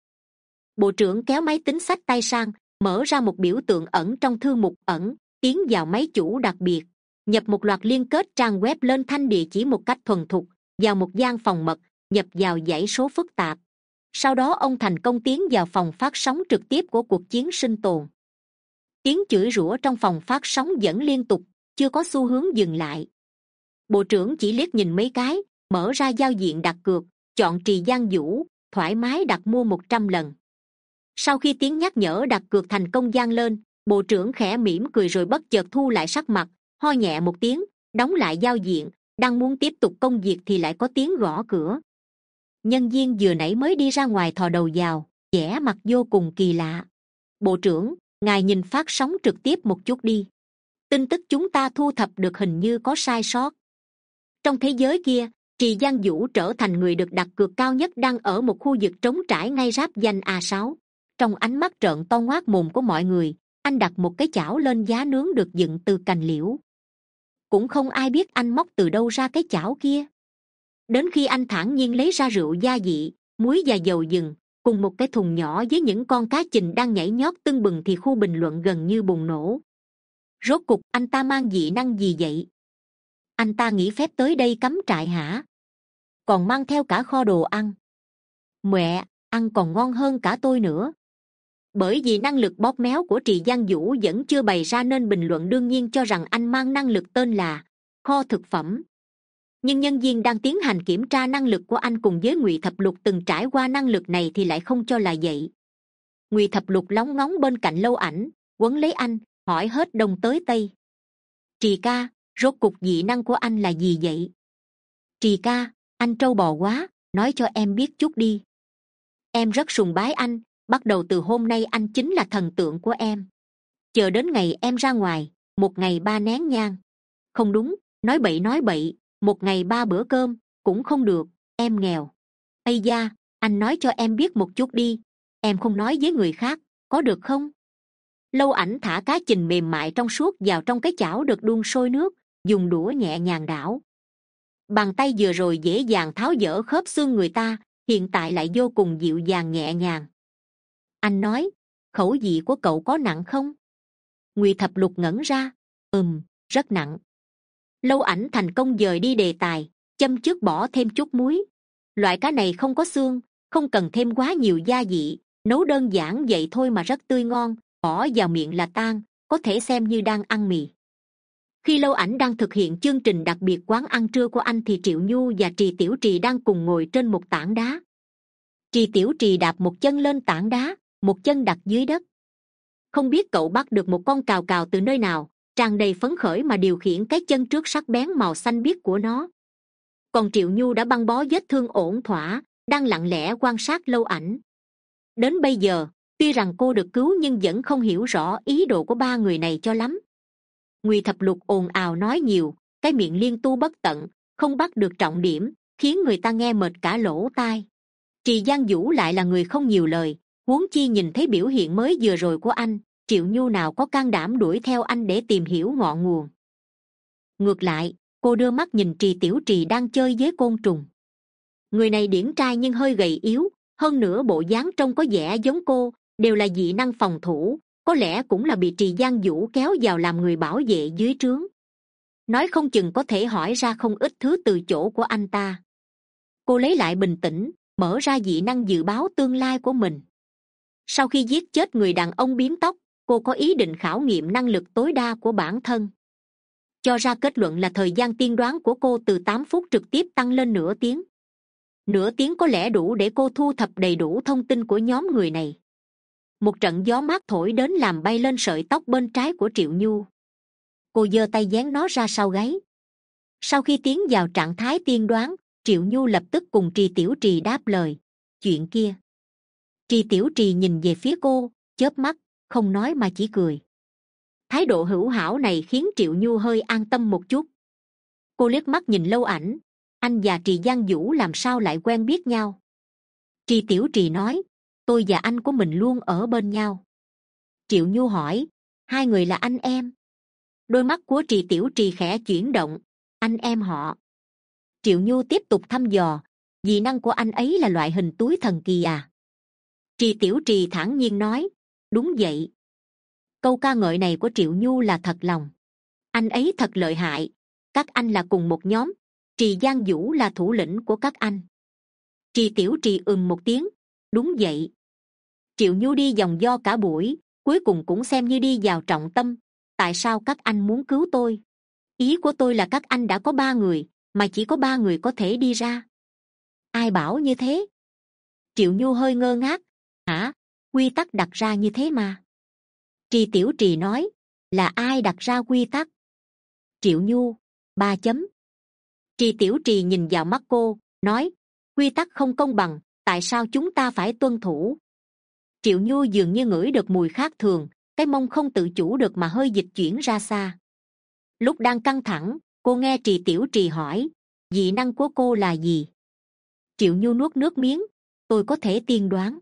Bộ trưởng kéo máy tính xách tay sang, mở ra một biểu tượng ẩn trong thư mục ẩn, tiến vào máy chủ đặc biệt, nhập một loạt liên kết trang web lên thanh địa chỉ một cách thuần thục, vào một gian phòng mật, nhập vào dãy số phức tạp. Sau đó ông thành công tiến vào phòng phát sóng trực tiếp của cuộc chiến sinh tồn. Tiếng chửi rủa trong phòng phát sóng vẫn liên tục, chưa có xu hướng dừng lại. Bộ trưởng chỉ liếc nhìn mấy cái, mở ra giao diện đặt cược, chọn Trì Giang Vũ, thoải mái đặt mua một trăm lần. Sau khi tiếng nhắc nhở đặt cược thành công vang lên, bộ trưởng khẽ mỉm cười rồi bất chợt thu lại sắc mặt, ho nhẹ một tiếng, đóng lại giao diện. Đang muốn tiếp tục công việc thì lại có tiếng gõ cửa. Nhân viên vừa nãy mới đi ra ngoài thò đầu vào, vẻ mặt vô cùng kỳ lạ. Bộ trưởng, ngài nhìn phát sóng trực tiếp một chút đi. Tin tức chúng ta thu thập được hình như có sai sót. Trong thế giới kia, Trì Giang Vũ trở thành người được đặt cược cao nhất đang ở một khu vực trống trải ngay giáp danh A sáu. Trong ánh mắt trợn to ngoác mồm của mọi người, anh đặt một cái chảo lên giá nướng được dựng từ cành liễu. Cũng không ai biết anh móc từ đâu ra cái chảo kia. Đến khi anh thản nhiên lấy ra rượu gia vị, muối và dầu dừng, cùng một cái thùng nhỏ với những con cá chình đang nhảy nhót tưng bừng thì khu bình luận gần như bùng nổ. Rốt cục anh ta mang dị năng gì vậy? Anh ta nghỉ phép tới đây cắm trại hả? Còn mang theo cả kho đồ ăn. Mẹ, ăn còn ngon hơn cả tôi nữa. Bởi vì năng lực bóp méo của Trì Giang Vũ vẫn chưa bày ra nên bình luận đương nhiên cho rằng anh mang năng lực tên là kho thực phẩm. Nhưng nhân viên đang tiến hành kiểm tra năng lực của anh cùng với Ngụy Thập Lục từng trải qua năng lực này thì lại không cho là vậy. Ngụy Thập Lục lóng ngóng bên cạnh Lâu Ảnh, quấn lấy anh, hỏi hết đông tới tây. Trì ca, rốt cục dị năng của anh là gì vậy? Trì ca, anh trâu bò quá, nói cho em biết chút đi. Em rất sùng bái anh, bắt đầu từ hôm nay anh chính là thần tượng của em. Chờ đến ngày em ra ngoài, một ngày ba nén nhang. Không đúng, nói bậy nói bậy, một ngày ba bữa cơm, cũng không được, em nghèo. Ây da, anh nói cho em biết một chút đi, em không nói với người khác, có được không? Lâu Ảnh thả cá chình mềm mại trong suốt vào trong cái chảo được đun sôi nước, dùng đũa nhẹ nhàng đảo. Bàn tay vừa rồi dễ dàng tháo dỡ khớp xương người ta, hiện tại lại vô cùng dịu dàng nhẹ nhàng. Anh nói, khẩu vị của cậu có nặng không? Ngụy Thập Lục ngẩn ra, ừm, rất nặng. Lâu Ảnh thành công dời đi đề tài, châm chước bỏ thêm chút muối. Loại cá này không có xương, không cần thêm quá nhiều gia vị, nấu đơn giản vậy thôi mà rất tươi ngon, bỏ vào miệng là tan, có thể xem như đang ăn mì. Khi Lâu Ảnh đang thực hiện chương trình đặc biệt quán ăn trưa của anh thì Triệu Nhu và Trì Tiểu Trì đang cùng ngồi trên một tảng đá. Trì Tiểu Trì đạp một chân lên tảng đá, một chân đặt dưới đất. Không biết cậu bắt được một con cào cào từ nơi nào, tràn đầy phấn khởi mà điều khiển cái chân trước sắc bén màu xanh biếc của nó. Còn Triệu Nhu đã băng bó vết thương ổn thỏa, đang lặng lẽ quan sát Lâu Ảnh. Đến bây giờ, tuy rằng cô được cứu nhưng vẫn không hiểu rõ ý đồ của ba người này cho lắm. Ngụy Thập Lục ồn ào nói nhiều, cái miệng liên tu bất tận, không bắt được trọng điểm, khiến người ta nghe mệt cả lỗ tai. Trì Giang Vũ lại là người không nhiều lời, huống chi nhìn thấy biểu hiện mới vừa rồi của anh, Triệu Nhu nào có can đảm đuổi theo anh để tìm hiểu ngọn nguồn. Ngược lại, cô đưa mắt nhìn Trì Tiểu Trì đang chơi với côn trùng. Người này điển trai nhưng hơi gầy yếu, hơn nữa bộ dáng trông có vẻ giống cô, đều là dị năng phòng thủ, có lẽ cũng là bị Trì Giang Vũ kéo vào làm người bảo vệ dưới trướng. Nói không chừng có thể hỏi ra không ít thứ từ chỗ của anh ta. Cô lấy lại bình tĩnh, mở ra dị năng dự báo tương lai của mình. Sau khi giết chết người đàn ông biếm tóc, cô có ý định khảo nghiệm năng lực tối đa của bản thân. Cho ra kết luận là thời gian tiên đoán của cô từ tám phút trực tiếp tăng lên nửa tiếng. Nửa tiếng có lẽ đủ để cô thu thập đầy đủ thông tin của nhóm người này. Một trận gió mát thổi đến làm bay lên sợi tóc bên trái của Triệu Nhu. Cô giơ tay dán nó ra sau gáy. Sau khi tiến vào trạng thái tiên đoán, Triệu Nhu lập tức cùng Trì Tiểu Trì đáp lời. Chuyện kia. Trì Tiểu Trì nhìn về phía cô, chớp mắt, không nói mà chỉ cười. Thái độ hữu hảo này khiến Triệu Nhu hơi an tâm một chút. Cô liếc mắt nhìn Lâu Ảnh. Anh và Trì Giang Vũ làm sao lại quen biết nhau? Trì Tiểu Trì nói, tôi và anh của mình luôn ở bên nhau. Triệu Nhu hỏi, hai người là anh em? Đôi mắt của Trì Tiểu Trì khẽ chuyển động. Anh em họ. Triệu Nhu tiếp tục thăm dò, dị năng của anh ấy là loại hình túi thần kỳ à? Trì Tiểu Trì thản nhiên nói, đúng vậy. Câu ca ngợi này của Triệu Nhu là thật lòng. Anh ấy thật lợi hại. Các anh là cùng một nhóm. Trì Giang Vũ là thủ lĩnh của các anh. Trì Tiểu Trì ừm một tiếng, đúng vậy. Triệu Nhu đi vòng vo cả buổi, cuối cùng cũng xem như đi vào trọng tâm. Tại sao các anh muốn cứu tôi? Ý của tôi là các anh đã có ba người, mà chỉ có ba người có thể đi ra. Ai bảo như thế? Triệu Nhu hơi ngơ ngác. Hả? Quy tắc đặt ra như thế mà. Trì Tiểu Trì nói, là ai đặt ra quy tắc? Triệu Nhu, ba chấm. Trì Tiểu Trì nhìn vào mắt cô, nói, quy tắc không công bằng, tại sao chúng ta phải tuân thủ? Triệu Nhu dường như ngửi được mùi khác thường, cái mông không tự chủ được mà hơi dịch chuyển ra xa. Lúc đang căng thẳng, cô nghe Trì Tiểu Trì hỏi, dị năng của cô là gì? Triệu Nhu nuốt nước miếng, tôi có thể tiên đoán.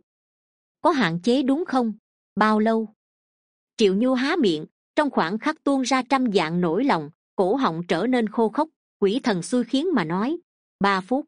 Có hạn chế đúng không? Bao lâu? Triệu Nhu há miệng, trong khoảng khắc tuôn ra trăm vạn nỗi lòng, cổ họng trở nên khô khốc, quỷ thần xui khiến mà nói, ba phút.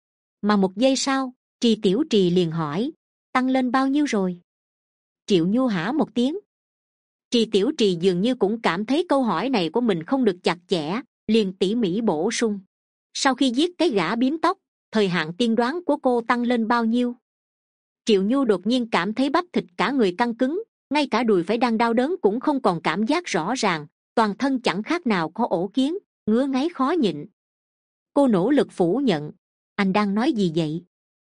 Mà một giây sau, Trì Tiểu Trì liền hỏi, tăng lên bao nhiêu rồi? Triệu Nhu hả một tiếng. Trì Tiểu Trì dường như cũng cảm thấy câu hỏi này của mình không được chặt chẽ, liền tỉ mỉ bổ sung. Sau khi giết cái gã biếm tóc, thời hạn tiên đoán của cô tăng lên bao nhiêu? Triệu Nhu đột nhiên cảm thấy bắp thịt cả người căng cứng, ngay cả đùi phải đang đau đớn cũng không còn cảm giác rõ ràng, toàn thân chẳng khác nào có ổ kiến, ngứa ngáy khó nhịn. Cô nỗ lực phủ nhận, anh đang nói gì vậy?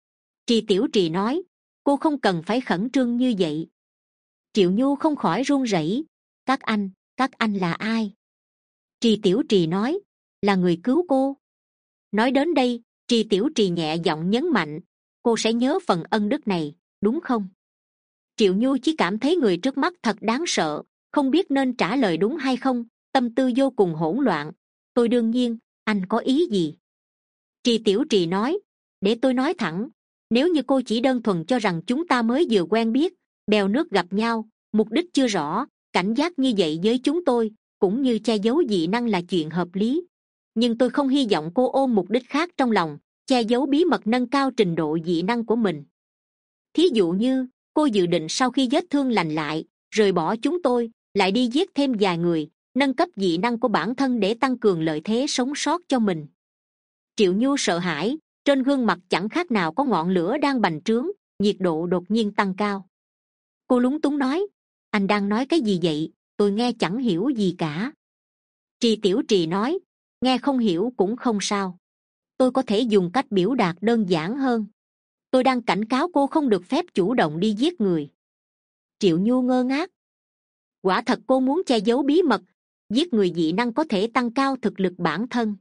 Trì Tiểu Trì nói, cô không cần phải khẩn trương như vậy. Triệu Nhu không khỏi run rẩy, các anh, các anh là ai? Trì Tiểu Trì nói, là người cứu cô. Nói đến đây, Trì Tiểu Trì nhẹ giọng nhấn mạnh, cô sẽ nhớ phần ân đức này, đúng không? Triệu Nhu chỉ cảm thấy người trước mắt thật đáng sợ, không biết nên trả lời đúng hay không, tâm tư vô cùng hỗn loạn. Tôi đương nhiên, anh có ý gì? Trì Tiểu Trì nói, để tôi nói thẳng, nếu như cô chỉ đơn thuần cho rằng chúng ta mới vừa quen biết, bèo nước gặp nhau, mục đích chưa rõ, cảnh giác như vậy với chúng tôi, cũng như che giấu dị năng là chuyện hợp lý. Nhưng tôi không hy vọng cô ôm mục đích khác trong lòng, che giấu bí mật nâng cao trình độ dị năng của mình. Thí dụ như, cô dự định sau khi vết thương lành lại, rời bỏ chúng tôi, lại đi giết thêm vài người, nâng cấp dị năng của bản thân để tăng cường lợi thế sống sót cho mình. Triệu Nhu sợ hãi, trên gương mặt chẳng khác nào có ngọn lửa đang bành trướng, nhiệt độ đột nhiên tăng cao. Cô lúng túng nói, anh đang nói cái gì vậy, tôi nghe chẳng hiểu gì cả. Trì Tiểu Trì nói, nghe không hiểu cũng không sao, tôi có thể dùng cách biểu đạt đơn giản hơn. Tôi đang cảnh cáo cô không được phép chủ động đi giết người. Triệu Nhu ngơ ngác. Quả thật cô muốn che giấu bí mật, giết người dị năng có thể tăng cao thực lực bản thân.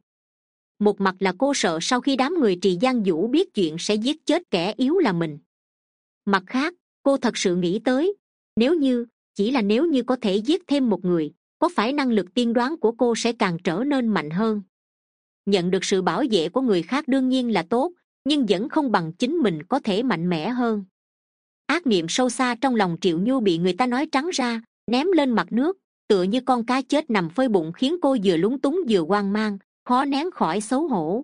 Một mặt là cô sợ sau khi đám người Trì Giang Vũ biết chuyện sẽ giết chết kẻ yếu là mình. Mặt khác, cô thật sự nghĩ tới, nếu như, chỉ là nếu như có thể giết thêm một người, có phải năng lực tiên đoán của cô sẽ càng trở nên mạnh hơn. Nhận được sự bảo vệ của người khác đương nhiên là tốt, nhưng vẫn không bằng chính mình có thể mạnh mẽ hơn. Ác niệm sâu xa trong lòng Triệu Nhu bị người ta nói trắng ra, ném lên mặt nước, tựa như con cá chết nằm phơi bụng, khiến cô vừa lúng túng vừa hoang mang, khó nén khỏi xấu hổ.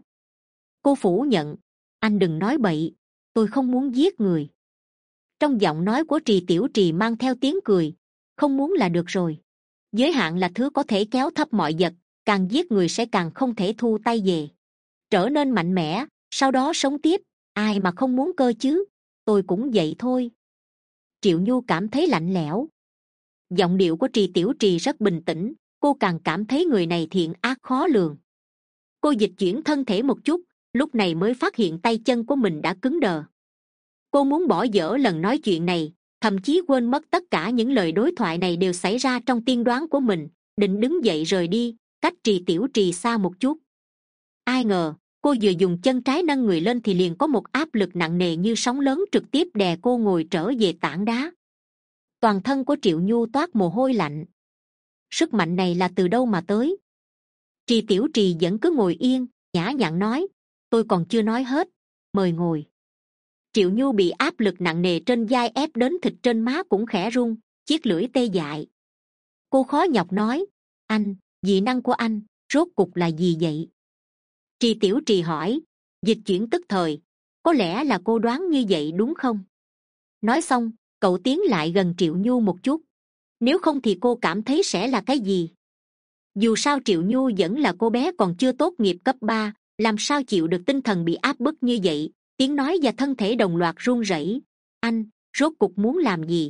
Cô phủ nhận, anh đừng nói bậy, tôi không muốn giết người. Trong giọng nói của Trì Tiểu Trì mang theo tiếng cười, không muốn là được rồi. Giới hạn là thứ có thể kéo thấp mọi vật, càng giết người sẽ càng không thể thu tay về. Trở nên mạnh mẽ, sau đó sống tiếp, ai mà không muốn cơ chứ, tôi cũng vậy thôi. Triệu Nhu cảm thấy lạnh lẽo. Giọng điệu của Trì Tiểu Trì rất bình tĩnh, cô càng cảm thấy người này thiện ác khó lường. Cô dịch chuyển thân thể một chút, lúc này mới phát hiện tay chân của mình đã cứng đờ. Cô muốn bỏ dở lần nói chuyện này, thậm chí quên mất tất cả những lời đối thoại này đều xảy ra trong tiên đoán của mình, định đứng dậy rời đi, cách Trì Tiểu Trì xa một chút. Ai ngờ, cô vừa dùng chân trái nâng người lên thì liền có một áp lực nặng nề như sóng lớn trực tiếp đè cô ngồi trở về tảng đá. Toàn thân của Triệu Nhu toát mồ hôi lạnh. Sức mạnh này là từ đâu mà tới? Trì Tiểu Trì vẫn cứ ngồi yên, nhã nhặn nói, tôi còn chưa nói hết, mời ngồi. Triệu Nhu bị áp lực nặng nề trên vai ép đến thịt trên má cũng khẽ run, chiếc lưỡi tê dại. Cô khó nhọc nói, anh, dị năng của anh, rốt cục là gì vậy? Trì Tiểu Trì hỏi, dịch chuyển tức thời, có lẽ là cô đoán như vậy đúng không? Nói xong, cậu tiến lại gần Triệu Nhu một chút. Nếu không thì cô cảm thấy sẽ là cái gì? Dù sao Triệu Nhu vẫn là cô bé còn chưa tốt nghiệp cấp ba, làm sao chịu được tinh thần bị áp bức như vậy? Tiếng nói và thân thể đồng loạt run rẩy. Anh, rốt cục muốn làm gì?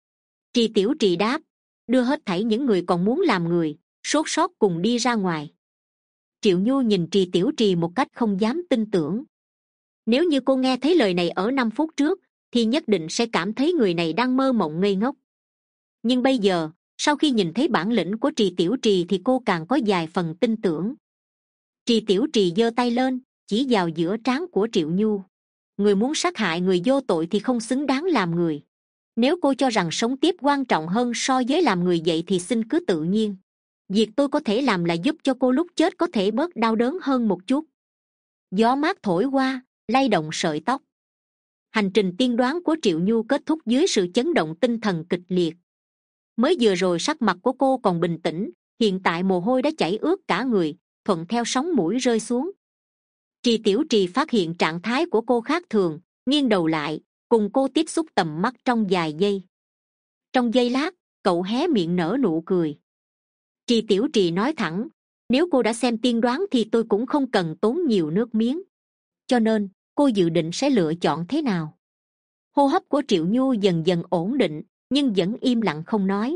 Trì Tiểu Trì đáp, đưa hết thảy những người còn muốn làm người, sốt sót cùng đi ra ngoài. Triệu Nhu nhìn Trì Tiểu Trì một cách không dám tin tưởng. Nếu như cô nghe thấy lời này ở năm phút trước, thì nhất định sẽ cảm thấy người này đang mơ mộng ngây ngốc. Nhưng bây giờ, sau khi nhìn thấy bản lĩnh của Trì Tiểu Trì thì cô càng có vài phần tin tưởng. Trì Tiểu Trì giơ tay lên, chỉ vào giữa trán của Triệu Nhu. Người muốn sát hại người vô tội thì không xứng đáng làm người. Nếu cô cho rằng sống tiếp quan trọng hơn so với làm người vậy thì xin cứ tự nhiên. Việc tôi có thể làm là giúp cho cô lúc chết có thể bớt đau đớn hơn một chút. Gió mát thổi qua, lay động sợi tóc. Hành trình tiên đoán của Triệu Nhu kết thúc dưới sự chấn động tinh thần kịch liệt. Mới vừa rồi sắc mặt của cô còn bình tĩnh, hiện tại mồ hôi đã chảy ướt cả người, thuận theo sóng mũi rơi xuống. Trì Tiểu Trì phát hiện trạng thái của cô khác thường, nghiêng đầu lại, cùng cô tiếp xúc tầm mắt trong vài giây. Trong giây lát, cậu hé miệng nở nụ cười. Trì Tiểu Trì nói thẳng, nếu cô đã xem tiên đoán thì tôi cũng không cần tốn nhiều nước miếng. Cho nên, cô dự định sẽ lựa chọn thế nào? Hô hấp của Triệu Nhu dần dần ổn định, nhưng vẫn im lặng không nói.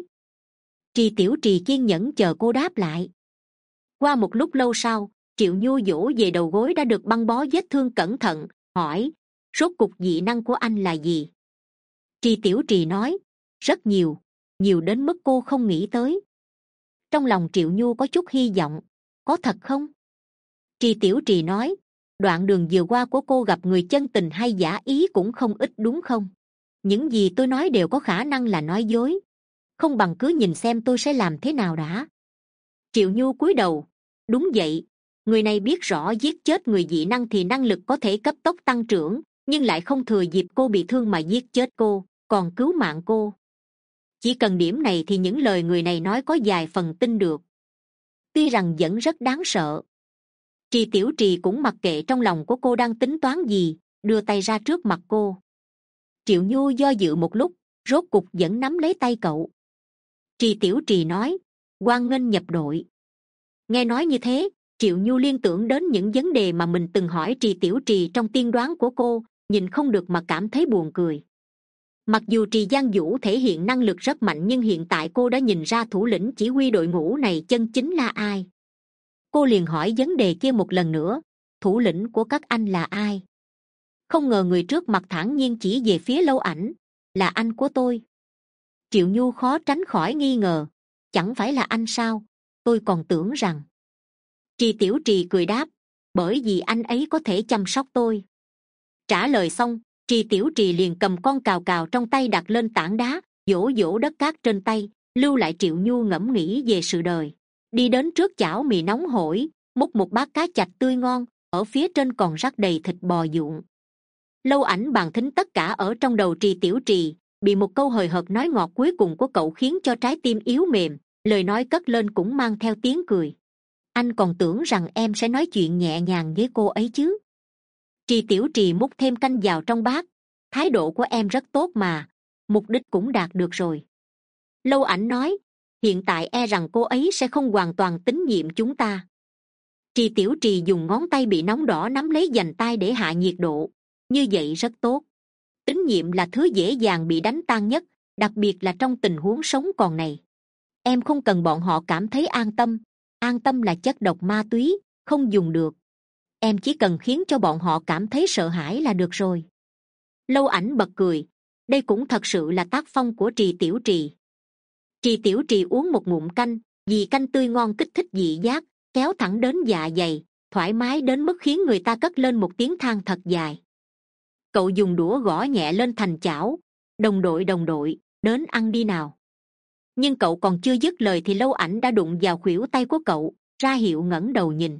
Trì Tiểu Trì kiên nhẫn chờ cô đáp lại. Qua một lúc lâu sau, Triệu Nhu vỗ về đầu gối đã được băng bó vết thương cẩn thận, hỏi, rốt cục dị năng của anh là gì? Trì Tiểu Trì nói, rất nhiều, nhiều đến mức cô không nghĩ tới. Trong lòng Triệu Nhu có chút hy vọng, có thật không? Trì Tiểu Trì nói, đoạn đường vừa qua của cô gặp người chân tình hay giả ý cũng không ít đúng không? Những gì tôi nói đều có khả năng là nói dối. Không bằng cứ nhìn xem tôi sẽ làm thế nào đã. Triệu Nhu cúi đầu, đúng vậy, người này biết rõ giết chết người dị năng thì năng lực có thể cấp tốc tăng trưởng, nhưng lại không thừa dịp cô bị thương mà giết chết cô, còn cứu mạng cô. Chỉ cần điểm này thì những lời người này nói có vài phần tin được. Tuy rằng vẫn rất đáng sợ. Trì Tiểu Trì cũng mặc kệ trong lòng của cô đang tính toán gì, đưa tay ra trước mặt cô. Triệu Nhu do dự một lúc, rốt cục vẫn nắm lấy tay cậu. Trì Tiểu Trì nói, hoan nghênh nhập đội. Nghe nói như thế, Triệu Nhu liên tưởng đến những vấn đề mà mình từng hỏi Trì Tiểu Trì trong tiên đoán của cô, nhìn không được mà cảm thấy buồn cười. Mặc dù Trì Giang Vũ thể hiện năng lực rất mạnh, nhưng hiện tại cô đã nhìn ra thủ lĩnh chỉ huy đội ngũ này chân chính là ai. Cô liền hỏi vấn đề kia một lần nữa: thủ lĩnh của các anh là ai? Không ngờ người trước mặt thản nhiên chỉ về phía Lâu Ảnh: là anh của tôi. Triệu Nhu khó tránh khỏi nghi ngờ: chẳng phải là anh sao? Tôi còn tưởng rằng... Trì Tiểu Trì cười đáp: bởi vì anh ấy có thể chăm sóc tôi. Trả lời xong, Trì Tiểu Trì liền cầm con cào cào trong tay đặt lên tảng đá, vỗ vỗ đất cát trên tay, lưu lại Triệu Nhu ngẫm nghĩ về sự đời. Đi đến trước chảo mì nóng hổi, múc một bát cá chạch tươi ngon, ở phía trên còn rắc đầy thịt bò ruộn. Lâu Ảnh bàn thính tất cả ở trong đầu Trì Tiểu Trì, bị một câu hời hợt nói ngọt cuối cùng của cậu khiến cho trái tim yếu mềm, lời nói cất lên cũng mang theo tiếng cười. Anh còn tưởng rằng em sẽ nói chuyện nhẹ nhàng với cô ấy chứ. Trì Tiểu Trì múc thêm canh vào trong bát: thái độ của em rất tốt mà, mục đích cũng đạt được rồi. Lâu Ảnh nói: hiện tại e rằng cô ấy sẽ không hoàn toàn tín nhiệm chúng ta. Trì Tiểu Trì dùng ngón tay bị nóng đỏ nắm lấy vành tay để hạ nhiệt độ: như vậy rất tốt. Tín nhiệm là thứ dễ dàng bị đánh tan nhất, đặc biệt là trong tình huống sống còn này. Em không cần bọn họ cảm thấy an tâm. An tâm là chất độc ma túy, không dùng được. Em chỉ cần khiến cho bọn họ cảm thấy sợ hãi là được rồi. Lâu Ảnh bật cười: đây cũng thật sự là tác phong của Trì Tiểu Trì. Trì Tiểu Trì uống một ngụm canh, vì canh tươi ngon kích thích vị giác, kéo thẳng đến dạ dày, thoải mái đến mức khiến người ta cất lên một tiếng than thật dài. Cậu dùng đũa gõ nhẹ lên thành chảo: đồng đội đồng đội, đến ăn đi nào. Nhưng cậu còn chưa dứt lời thì Lâu Ảnh đã đụng vào khuỷu tay của cậu, ra hiệu ngẩng đầu nhìn.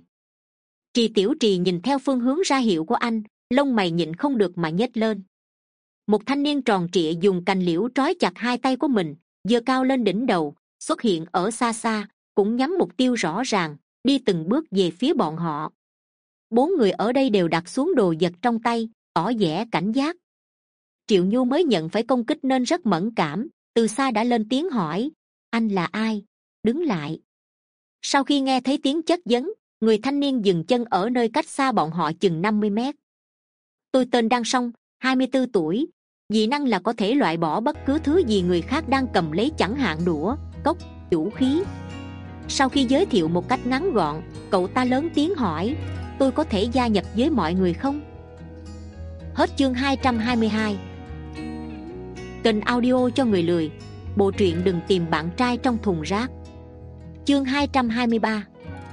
Trì Tiểu Trì nhìn theo phương hướng ra hiệu của anh, lông mày nhịn không được mà nhếch lên. Một thanh niên tròn trịa dùng cành liễu trói chặt hai tay của mình, giơ cao lên đỉnh đầu, xuất hiện ở xa xa, cũng nhắm mục tiêu rõ ràng, đi từng bước về phía bọn họ. Bốn người ở đây đều đặt xuống đồ vật trong tay, tỏ vẻ cảnh giác. Triệu Nhu mới nhận phải công kích nên rất mẫn cảm, từ xa đã lên tiếng hỏi: anh là ai? Đứng lại. Sau khi nghe thấy tiếng chất vấn, người thanh niên dừng chân ở nơi cách xa bọn họ chừng năm mươi mét. Tôi tên Đăng Song, hai mươi tư tuổi. Dị năng là có thể loại bỏ bất cứ thứ gì người khác đang cầm lấy, chẳng hạn đũa, cốc, vũ khí. Sau khi giới thiệu một cách ngắn gọn, cậu ta lớn tiếng hỏi: tôi có thể gia nhập với mọi người không? Hết chương hai trăm hai mươi hai. Kênh audio cho người lười. Bộ truyện Đừng Tìm Bạn Trai Trong Thùng Rác. Chương hai trăm hai mươi ba.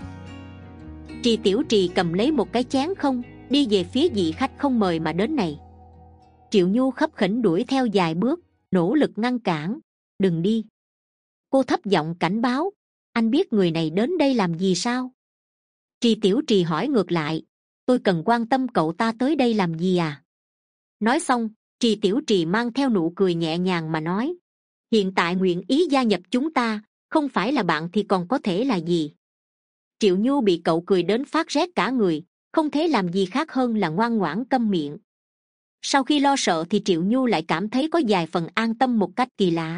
Trì Tiểu Trì cầm lấy một cái chén không, đi về phía vị khách không mời mà đến này. Triệu Nhu khấp khỉnh đuổi theo vài bước, nỗ lực ngăn cản: đừng đi. Cô thấp giọng cảnh báo: anh biết người này đến đây làm gì sao? Trì Tiểu Trì hỏi ngược lại: tôi cần quan tâm cậu ta tới đây làm gì à? Nói xong, Trì Tiểu Trì mang theo nụ cười nhẹ nhàng mà nói: hiện tại nguyện ý gia nhập chúng ta, không phải là bạn thì còn có thể là gì? Triệu Nhu bị cậu cười đến phát rét cả người, không thể làm gì khác hơn là ngoan ngoãn câm miệng. Sau khi lo sợ thì Triệu Nhu lại cảm thấy có vài phần an tâm một cách kỳ lạ.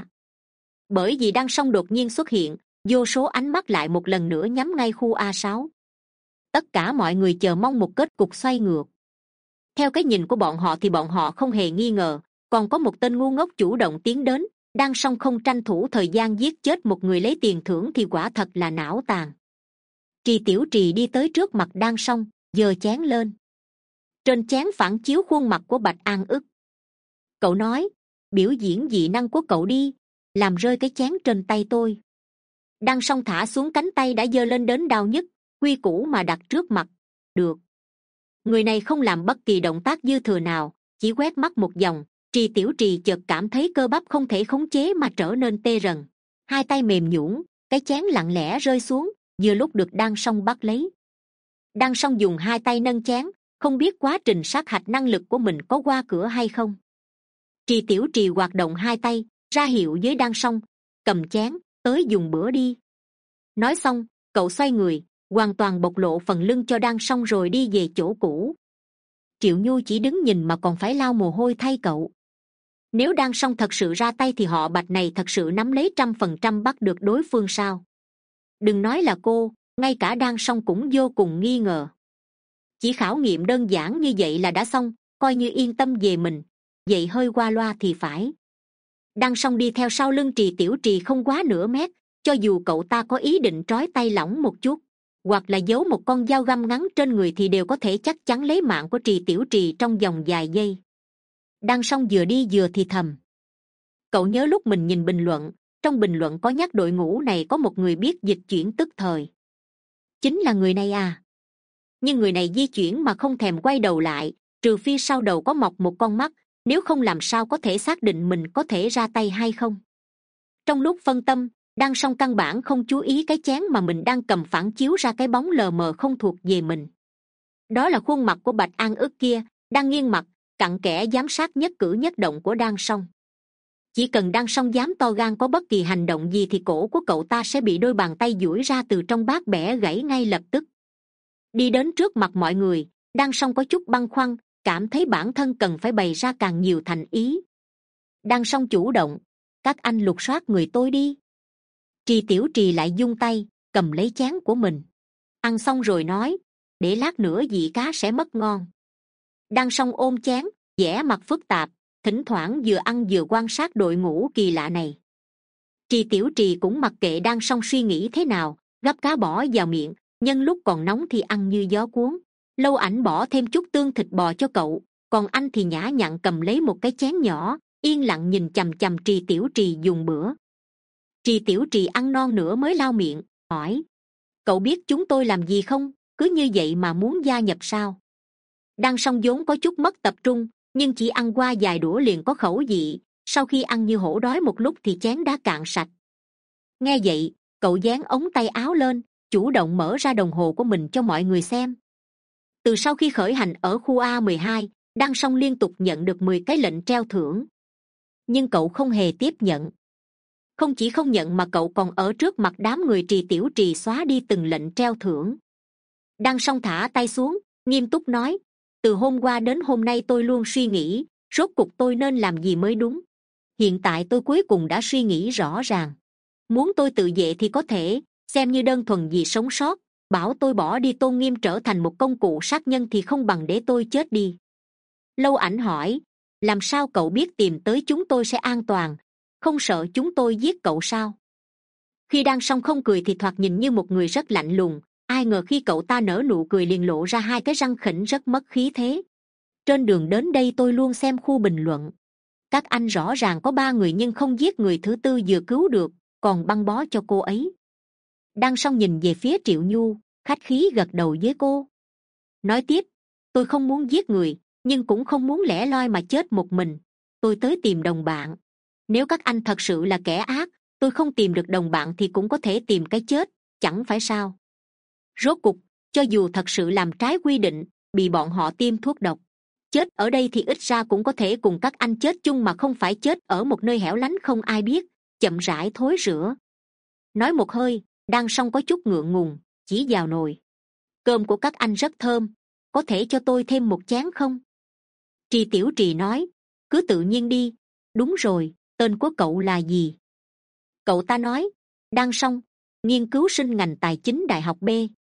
Bởi vì Đăng Song đột nhiên xuất hiện, vô số ánh mắt lại một lần nữa nhắm ngay khu A sáu. Tất cả mọi người chờ mong một kết cục xoay ngược. Theo cái nhìn của bọn họ thì bọn họ không hề nghi ngờ, còn có một tên ngu ngốc chủ động tiến đến. Đăng Song không tranh thủ thời gian giết chết một người lấy tiền thưởng thì quả thật là não tàn. Trì Tiểu Trì đi tới trước mặt Đăng Song, giơ chén lên. Trên chén phản chiếu khuôn mặt của Bạch An Ức. Cậu nói: biểu diễn dị năng của cậu đi, làm rơi cái chén trên tay tôi. Đăng Song thả xuống cánh tay đã giơ lên đến đau nhất, quy củ mà đặt trước mặt. Được. Người này không làm bất kỳ động tác dư thừa nào, chỉ quét mắt một vòng. Trì Tiểu Trì chợt cảm thấy cơ bắp không thể khống chế mà trở nên tê rần, hai tay mềm nhũn, cái chén lặng lẽ rơi xuống, vừa lúc được Đăng Song bắt lấy. Đăng Song dùng hai tay nâng chén, không biết quá trình sát hạch năng lực của mình có qua cửa hay không. Trì Tiểu Trì hoạt động hai tay, ra hiệu với Đăng Song: cầm chén, tới dùng bữa đi. Nói xong, cậu xoay người, hoàn toàn bộc lộ phần lưng cho Đăng Song rồi đi về chỗ cũ. Triệu Nhu chỉ đứng nhìn mà còn phải lau mồ hôi thay cậu. Nếu Đăng Song thật sự ra tay thì họ Bạch này thật sự nắm lấy trăm phần trăm bắt được đối phương sao? Đừng nói là cô, ngay cả Đăng Song cũng vô cùng nghi ngờ. Chỉ khảo nghiệm đơn giản như vậy là đã xong, coi như yên tâm về mình, vậy hơi qua loa thì phải. Đăng Song đi theo sau lưng Trì Tiểu Trì không quá nửa mét, cho dù cậu ta có ý định trói tay lỏng một chút hoặc là giấu một con dao găm ngắn trên người thì đều có thể chắc chắn lấy mạng của Trì Tiểu Trì trong vòng vài giây. Đăng Song vừa đi vừa thì thầm. Cậu nhớ lúc mình nhìn bình luận, trong bình luận có nhắc đội ngũ này có một người biết dịch chuyển tức thời. Chính là người này à? Nhưng người này di chuyển mà không thèm quay đầu lại, trừ phi sau đầu có mọc một con mắt, nếu không làm sao có thể xác định mình có thể ra tay hay không. Trong lúc phân tâm, Đăng Song căn bản không chú ý cái chén mà mình đang cầm phản chiếu ra cái bóng lờ mờ không thuộc về mình. Đó là khuôn mặt của Bạch An Ức kia, đang nghiêng mặt, cặn kẽ giám sát nhất cử nhất động của Đăng Song. Chỉ cần Đăng Song dám to gan có bất kỳ hành động gì thì cổ của cậu ta sẽ bị đôi bàn tay duỗi ra từ trong bát bẻ gãy ngay lập tức. Đi đến trước mặt mọi người, Đăng Song có chút băn khoăn, cảm thấy bản thân cần phải bày ra càng nhiều thành ý. Đăng Song chủ động, các anh lục soát người tôi đi. Trì Tiểu Trì lại dung tay cầm lấy chén của mình, ăn xong rồi nói, để lát nữa vị cá sẽ mất ngon. Đăng Song ôm chén, vẻ mặt phức tạp, thỉnh thoảng vừa ăn vừa quan sát đội ngũ kỳ lạ này. Trì Tiểu Trì cũng mặc kệ Đăng Song suy nghĩ thế nào, gắp cá bỏ vào miệng, nhân lúc còn nóng thì ăn như gió cuốn. Lâu Ảnh bỏ thêm chút tương thịt bò cho cậu, còn anh thì nhã nhặn cầm lấy một cái chén nhỏ, yên lặng nhìn chằm chằm Trì Tiểu Trì dùng bữa. Trì Tiểu Trì ăn non nửa mới lau miệng, hỏi, cậu biết chúng tôi làm gì không, cứ như vậy mà muốn gia nhập sao? Đăng Song vốn có chút mất tập trung, nhưng chỉ ăn qua vài đũa liền có khẩu vị, sau khi ăn như hổ đói một lúc thì chén đã cạn sạch. Nghe vậy, cậu dán ống tay áo lên, chủ động mở ra đồng hồ của mình cho mọi người xem. Từ sau khi khởi hành ở khu A mười hai, Đăng Song liên tục nhận được mười cái lệnh treo thưởng. Nhưng cậu không hề tiếp nhận. Không chỉ không nhận mà cậu còn ở trước mặt đám người Trì Tiểu Trì xóa đi từng lệnh treo thưởng. Đăng Song thả tay xuống, nghiêm túc nói, từ hôm qua đến hôm nay tôi luôn suy nghĩ, rốt cuộc tôi nên làm gì mới đúng. Hiện tại tôi cuối cùng đã suy nghĩ rõ ràng. Muốn tôi tự vệ thì có thể, xem như đơn thuần vì sống sót, bảo tôi bỏ đi tôn nghiêm trở thành một công cụ sát nhân thì không bằng để tôi chết đi. Lâu Ảnh hỏi, làm sao cậu biết tìm tới chúng tôi sẽ an toàn, không sợ chúng tôi giết cậu sao? Khi Đăng Song không cười thì thoạt nhìn như một người rất lạnh lùng, ai ngờ khi cậu ta nở nụ cười liền lộ ra hai cái răng khỉnh rất mất khí thế. Trên đường đến đây tôi luôn xem khu bình luận. Các anh rõ ràng có ba người nhưng không giết người thứ tư vừa cứu được, còn băng bó cho cô ấy. Đăng Song nhìn về phía Triệu Nhu, khách khí gật đầu với cô. Nói tiếp, tôi không muốn giết người, nhưng cũng không muốn lẻ loi mà chết một mình. Tôi tới tìm đồng bạn. Nếu các anh thật sự là kẻ ác, tôi không tìm được đồng bạn thì cũng có thể tìm cái chết, chẳng phải sao? Rốt cục, cho dù thật sự làm trái quy định, bị bọn họ tiêm thuốc độc, chết ở đây thì ít ra cũng có thể cùng các anh chết chung mà không phải chết ở một nơi hẻo lánh không ai biết, chậm rãi thối rữa. Nói một hơi, Đăng Song có chút ngượng ngùng, chỉ vào nồi. Cơm của các anh rất thơm, có thể cho tôi thêm một chén không? Trì Tiểu Trì nói, cứ tự nhiên đi. Đúng rồi, tên của cậu là gì? Cậu ta nói, Đăng Song, nghiên cứu sinh ngành tài chính đại học B.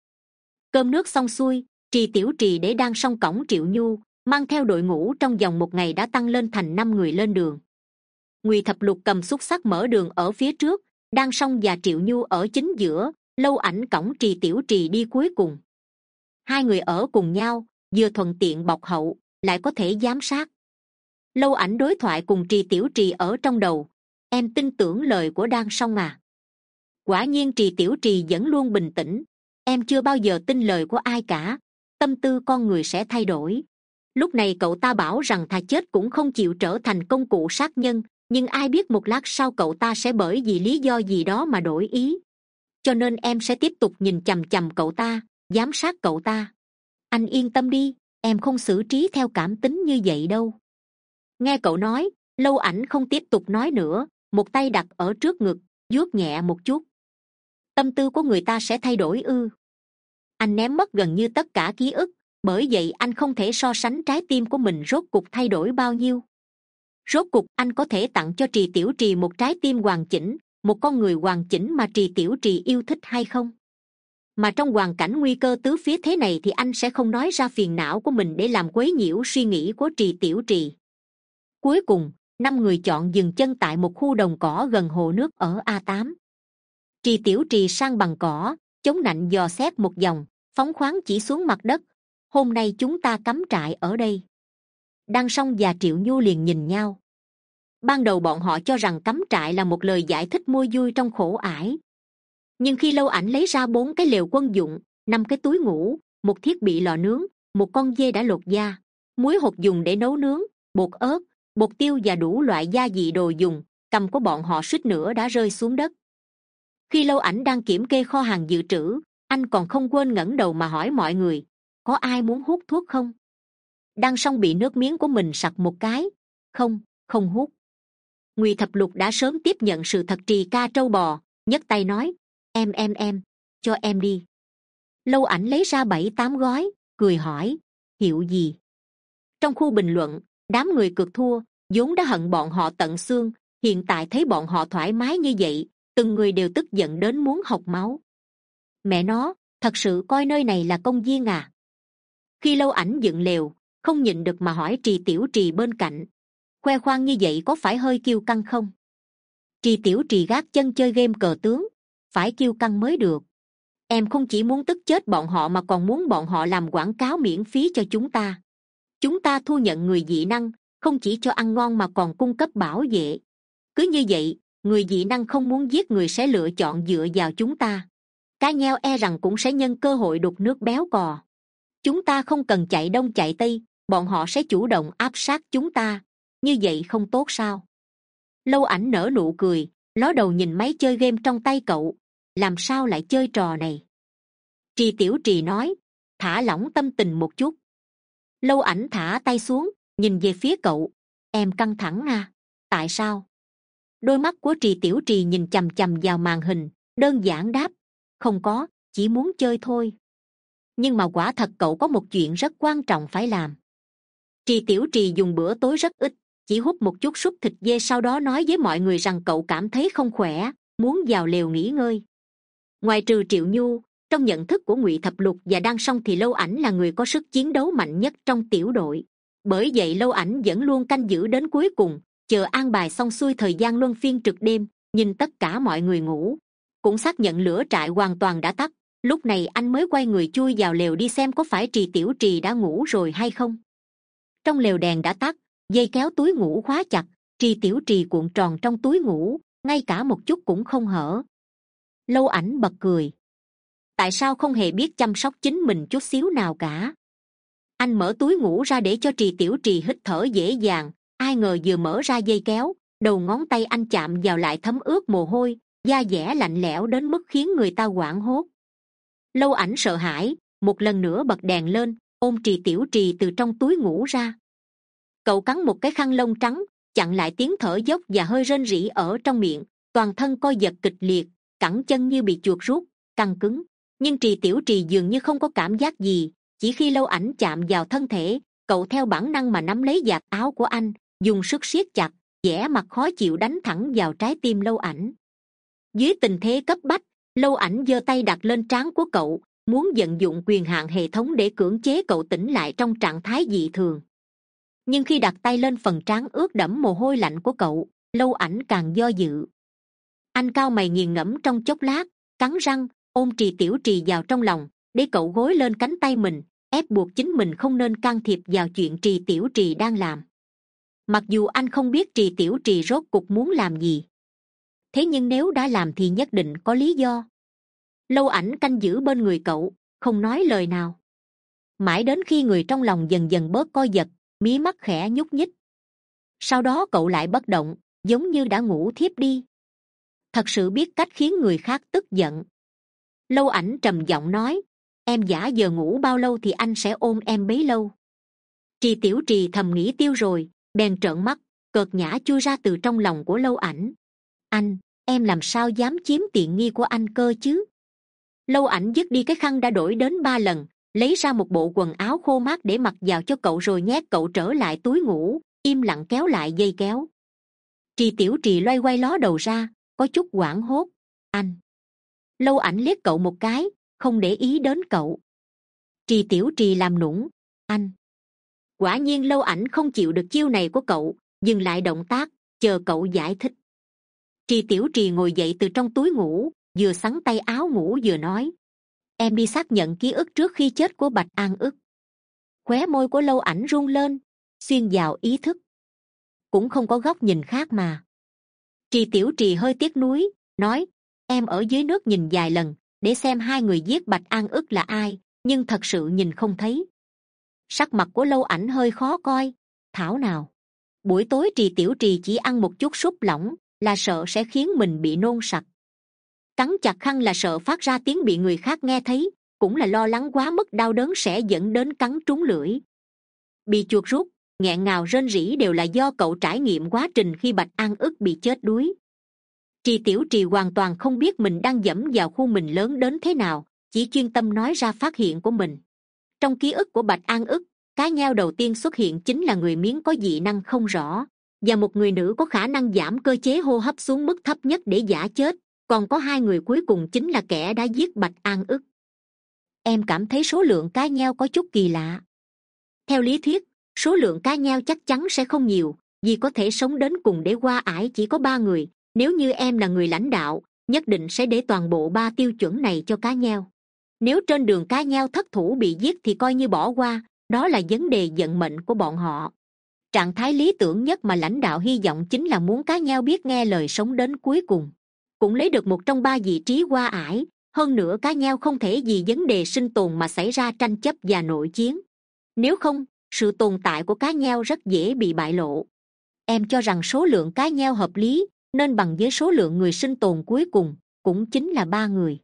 Cơm nước xong xuôi, Trì Tiểu Trì để Đăng Song cõng Triệu Nhu, mang theo đội ngũ trong vòng một ngày đã tăng lên thành năm người lên đường. Ngụy Thập Lục cầm xúc xắc mở đường ở phía trước, Đăng Song và Triệu Nhu ở chính giữa, Lâu Ảnh cõng Trì Tiểu Trì đi cuối cùng. Hai người ở cùng nhau, vừa thuận tiện bọc hậu, lại có thể giám sát. Lâu Ảnh đối thoại cùng Trì Tiểu Trì ở trong đầu, em tin tưởng lời của Đăng Song à? Quả nhiên Trì Tiểu Trì vẫn luôn bình tĩnh, em chưa bao giờ tin lời của ai cả, tâm tư con người sẽ thay đổi. Lúc này cậu ta bảo rằng thà chết cũng không chịu trở thành công cụ sát nhân, nhưng ai biết một lát sau cậu ta sẽ bởi vì lý do gì đó mà đổi ý. Cho nên em sẽ tiếp tục nhìn chằm chằm cậu ta, giám sát cậu ta. Anh yên tâm đi, em không xử trí theo cảm tính như vậy đâu. Nghe cậu nói, Lâu Ảnh không tiếp tục nói nữa, một tay đặt ở trước ngực, vuốt nhẹ một chút. Tâm tư của người ta sẽ thay đổi ư? Anh ném mất gần như tất cả ký ức, bởi vậy anh không thể so sánh trái tim của mình rốt cục thay đổi bao nhiêu. Rốt cục anh có thể tặng cho Trì Tiểu Trì một trái tim hoàn chỉnh, một con người hoàn chỉnh mà Trì Tiểu Trì yêu thích hay không? Mà trong hoàn cảnh nguy cơ tứ phía thế này thì anh sẽ không nói ra phiền não của mình để làm quấy nhiễu suy nghĩ của Trì Tiểu Trì. Cuối cùng, năm người chọn dừng chân tại một khu đồng cỏ gần hồ nước ở a tám. Trì Tiểu Trì sang bằng cỏ, chống nạnh dò xét một vòng, phóng khoáng chỉ xuống mặt đất. Hôm nay chúng ta cắm trại ở đây. Đăng Song và Triệu Nhu liền nhìn nhau. Ban đầu bọn họ cho rằng cắm trại là một lời giải thích mua vui trong khổ ải, nhưng khi Lâu Ảnh lấy ra bốn cái lều quân dụng, năm cái túi ngủ, một thiết bị lò nướng, một con dê đã lột da, muối hột dùng để nấu nướng, bột ớt, bột tiêu và đủ loại gia vị đồ dùng, cầm của bọn họ suýt nữa đã rơi xuống đất. Khi Lâu Ảnh đang kiểm kê kho hàng dự trữ, anh còn không quên ngẩng đầu mà hỏi mọi người: có ai muốn hút thuốc không? Đăng Song bị nước miếng của mình sặc một cái. Không, không hút. Ngụy Thập Lục đã sớm tiếp nhận sự thật trì ca trâu bò, nhấc tay nói: em em em cho em đi. Lâu Ảnh lấy ra bảy tám gói, cười hỏi: hiệu gì? Trong khu bình luận, đám người cược thua vốn đã hận bọn họ tận xương, hiện tại thấy bọn họ thoải mái như vậy, từng người đều tức giận đến muốn học máu. Mẹ nó, thật sự coi nơi này là công viên à? Khi Lâu Ảnh dựng lều, không nhịn được mà hỏi Trì Tiểu Trì bên cạnh: khoe khoang như vậy có phải hơi kiêu căng không? Trì Tiểu Trì gác chân chơi game cờ tướng: phải kiêu căng mới được. Em không chỉ muốn tức chết bọn họ mà còn muốn bọn họ làm quảng cáo miễn phí cho chúng ta. Chúng ta thu nhận người dị năng, không chỉ cho ăn ngon mà còn cung cấp bảo vệ. Cứ như vậy, người dị năng không muốn giết người sẽ lựa chọn dựa vào chúng ta. Cá nheo e rằng cũng sẽ nhân cơ hội đục nước béo cò. Chúng ta không cần chạy đông chạy tây, bọn họ sẽ chủ động áp sát chúng ta. Như vậy không tốt sao? Lâu Ảnh nở nụ cười, ló đầu nhìn máy chơi game trong tay cậu. Làm sao lại chơi trò này? Trì Tiểu Trì nói: thả lỏng tâm tình một chút. Lâu Ảnh thả tay xuống, nhìn về phía cậu: em căng thẳng à? Tại sao? Đôi mắt của Trì Tiểu Trì nhìn chằm chằm vào màn hình, đơn giản đáp: không có, chỉ muốn chơi thôi. Nhưng mà quả thật cậu có một chuyện rất quan trọng phải làm. Trì Tiểu Trì dùng bữa tối rất ít, chỉ hút một chút súp thịt dê, sau đó nói với mọi người rằng cậu cảm thấy không khỏe, muốn vào lều nghỉ ngơi. Ngoài trừ Triệu Nhu, trong nhận thức của Ngụy Thập Lục và Đăng Song thì Lâu Ảnh là người có sức chiến đấu mạnh nhất trong tiểu đội. Bởi vậy Lâu Ảnh vẫn luôn canh giữ đến cuối cùng, chờ an bài xong xuôi thời gian luân phiên trực đêm, nhìn tất cả mọi người ngủ, cũng xác nhận lửa trại hoàn toàn đã tắt. Lúc này anh mới quay người chui vào lều đi xem có phải Trì Tiểu Trì đã ngủ rồi hay không. Trong lều đèn đã tắt, dây kéo túi ngủ khóa chặt, Trì Tiểu Trì cuộn tròn trong túi ngủ, ngay cả một chút cũng không hở. Lâu Ảnh bật cười: tại sao không hề biết chăm sóc chính mình chút xíu nào cả? Anh mở túi ngủ ra để cho Trì Tiểu Trì hít thở dễ dàng, ai ngờ vừa mở ra dây kéo, đầu ngón tay anh chạm vào lại thấm ướt mồ hôi, da dẻ lạnh lẽo đến mức khiến người ta hoảng hốt. Lâu Ảnh sợ hãi, một lần nữa bật đèn lên, ôm Trì Tiểu Trì từ trong túi ngủ ra. Cậu cắn một cái khăn lông trắng, chặn lại tiếng thở dốc và hơi rên rỉ ở trong miệng, toàn thân co giật kịch liệt, cẳng chân như bị chuột rút, căng cứng. Nhưng Trì Tiểu Trì dường như không có cảm giác gì, chỉ khi Lâu Ảnh chạm vào thân thể, cậu theo bản năng mà nắm lấy vạt áo của anh, dùng sức siết chặt, vẻ mặt khó chịu đánh thẳng vào trái tim Lâu Ảnh. Dưới tình thế cấp bách, Lâu Ảnh giơ tay đặt lên trán của cậu, muốn vận dụng quyền hạn hệ thống để cưỡng chế cậu tỉnh lại trong trạng thái dị thường. Nhưng khi đặt tay lên phần trán ướt đẫm mồ hôi lạnh của cậu, Lâu Ảnh càng do dự. Anh cau mày nghiền ngẫm trong chốc lát, cắn răng ôm Trì Tiểu Trì vào trong lòng, để cậu gối lên cánh tay mình, ép buộc chính mình không nên can thiệp vào chuyện Trì Tiểu Trì đang làm. Mặc dù anh không biết Trì Tiểu Trì rốt cuộc muốn làm gì, thế nhưng nếu đã làm thì nhất định có lý do. Lâu Ảnh canh giữ bên người cậu, không nói lời nào, mãi đến khi người trong lòng dần dần bớt co giật, mí mắt khẽ nhúc nhích. Sau đó cậu lại bất động, giống như đã ngủ thiếp đi. Thật sự biết cách khiến người khác tức giận. Lâu Ảnh trầm giọng nói: em giả giờ ngủ bao lâu thì anh sẽ ôm em bấy lâu. Trì Tiểu Trì thầm nghĩ tiêu rồi, bèn trợn mắt, cợt nhã chui ra từ trong lòng của Lâu Ảnh. Anh, em làm sao dám chiếm tiện nghi của anh cơ chứ? Lâu Ảnh dứt đi cái khăn đã đổi đến ba lần, lấy ra một bộ quần áo khô mát để mặc vào cho cậu rồi nhét cậu trở lại túi ngủ, im lặng kéo lại dây kéo. Trì Tiểu Trì loay hoay ló đầu ra, có chút hoảng hốt. Anh. Lâu Ảnh liếc cậu một cái, không để ý đến cậu. Trì Tiểu Trì làm nũng. Anh. Quả nhiên Lâu Ảnh không chịu được chiêu này của cậu, dừng lại động tác, chờ cậu giải thích. Trì Tiểu Trì ngồi dậy từ trong túi ngủ, vừa xắn tay áo ngủ vừa nói: em đi xác nhận ký ức trước khi chết của Bạch An Ức. Khóe môi của Lâu Ảnh run lên, xuyên vào ý thức. Cũng không có góc nhìn khác mà. Trì Tiểu Trì hơi tiếc nuối, nói: em ở dưới nước nhìn vài lần để xem hai người giết Bạch An Ức là ai, nhưng thật sự nhìn không thấy. Sắc mặt của Lâu Ảnh hơi khó coi. Thảo nào buổi tối Trì Tiểu Trì chỉ ăn một chút súp lỏng là sợ sẽ khiến mình bị nôn sặc. Cắn chặt khăn là sợ phát ra tiếng bị người khác nghe thấy, cũng là lo lắng quá mức đau đớn sẽ dẫn đến cắn trúng lưỡi. Bị chuột rút, nghẹn ngào rên rỉ đều là do cậu trải nghiệm quá trình khi Bạch An Ức bị chết đuối. Trì Tiểu Trì hoàn toàn không biết mình đang dẫm vào khu mình lớn đến thế nào, chỉ chuyên tâm nói ra phát hiện của mình. Trong ký ức của Bạch An Ức, cá nheo đầu tiên xuất hiện chính là người miếng có dị năng không rõ, và một người nữ có khả năng giảm cơ chế hô hấp xuống mức thấp nhất để giả chết, còn có hai người cuối cùng chính là kẻ đã giết Bạch An Ức. Em cảm thấy số lượng cá nheo có chút kỳ lạ. Theo lý thuyết, số lượng cá nheo chắc chắn sẽ không nhiều, vì có thể sống đến cùng để qua ải chỉ có ba người. Nếu như em là người lãnh đạo, nhất định sẽ để toàn bộ ba tiêu chuẩn này cho cá nheo. Nếu trên đường cá nheo thất thủ bị giết thì coi như bỏ qua, đó là vấn đề vận mệnh của bọn họ. Trạng thái lý tưởng nhất mà lãnh đạo hy vọng chính là muốn cá nheo biết nghe lời sống đến cuối cùng, cũng lấy được một trong ba vị trí qua ải. Hơn nữa cá nheo không thể vì vấn đề sinh tồn mà xảy ra tranh chấp và nội chiến. Nếu không, sự tồn tại của cá nheo rất dễ bị bại lộ. Em cho rằng số lượng cá nheo hợp lý, nên bằng với số lượng người sinh tồn cuối cùng, cũng chính là ba người.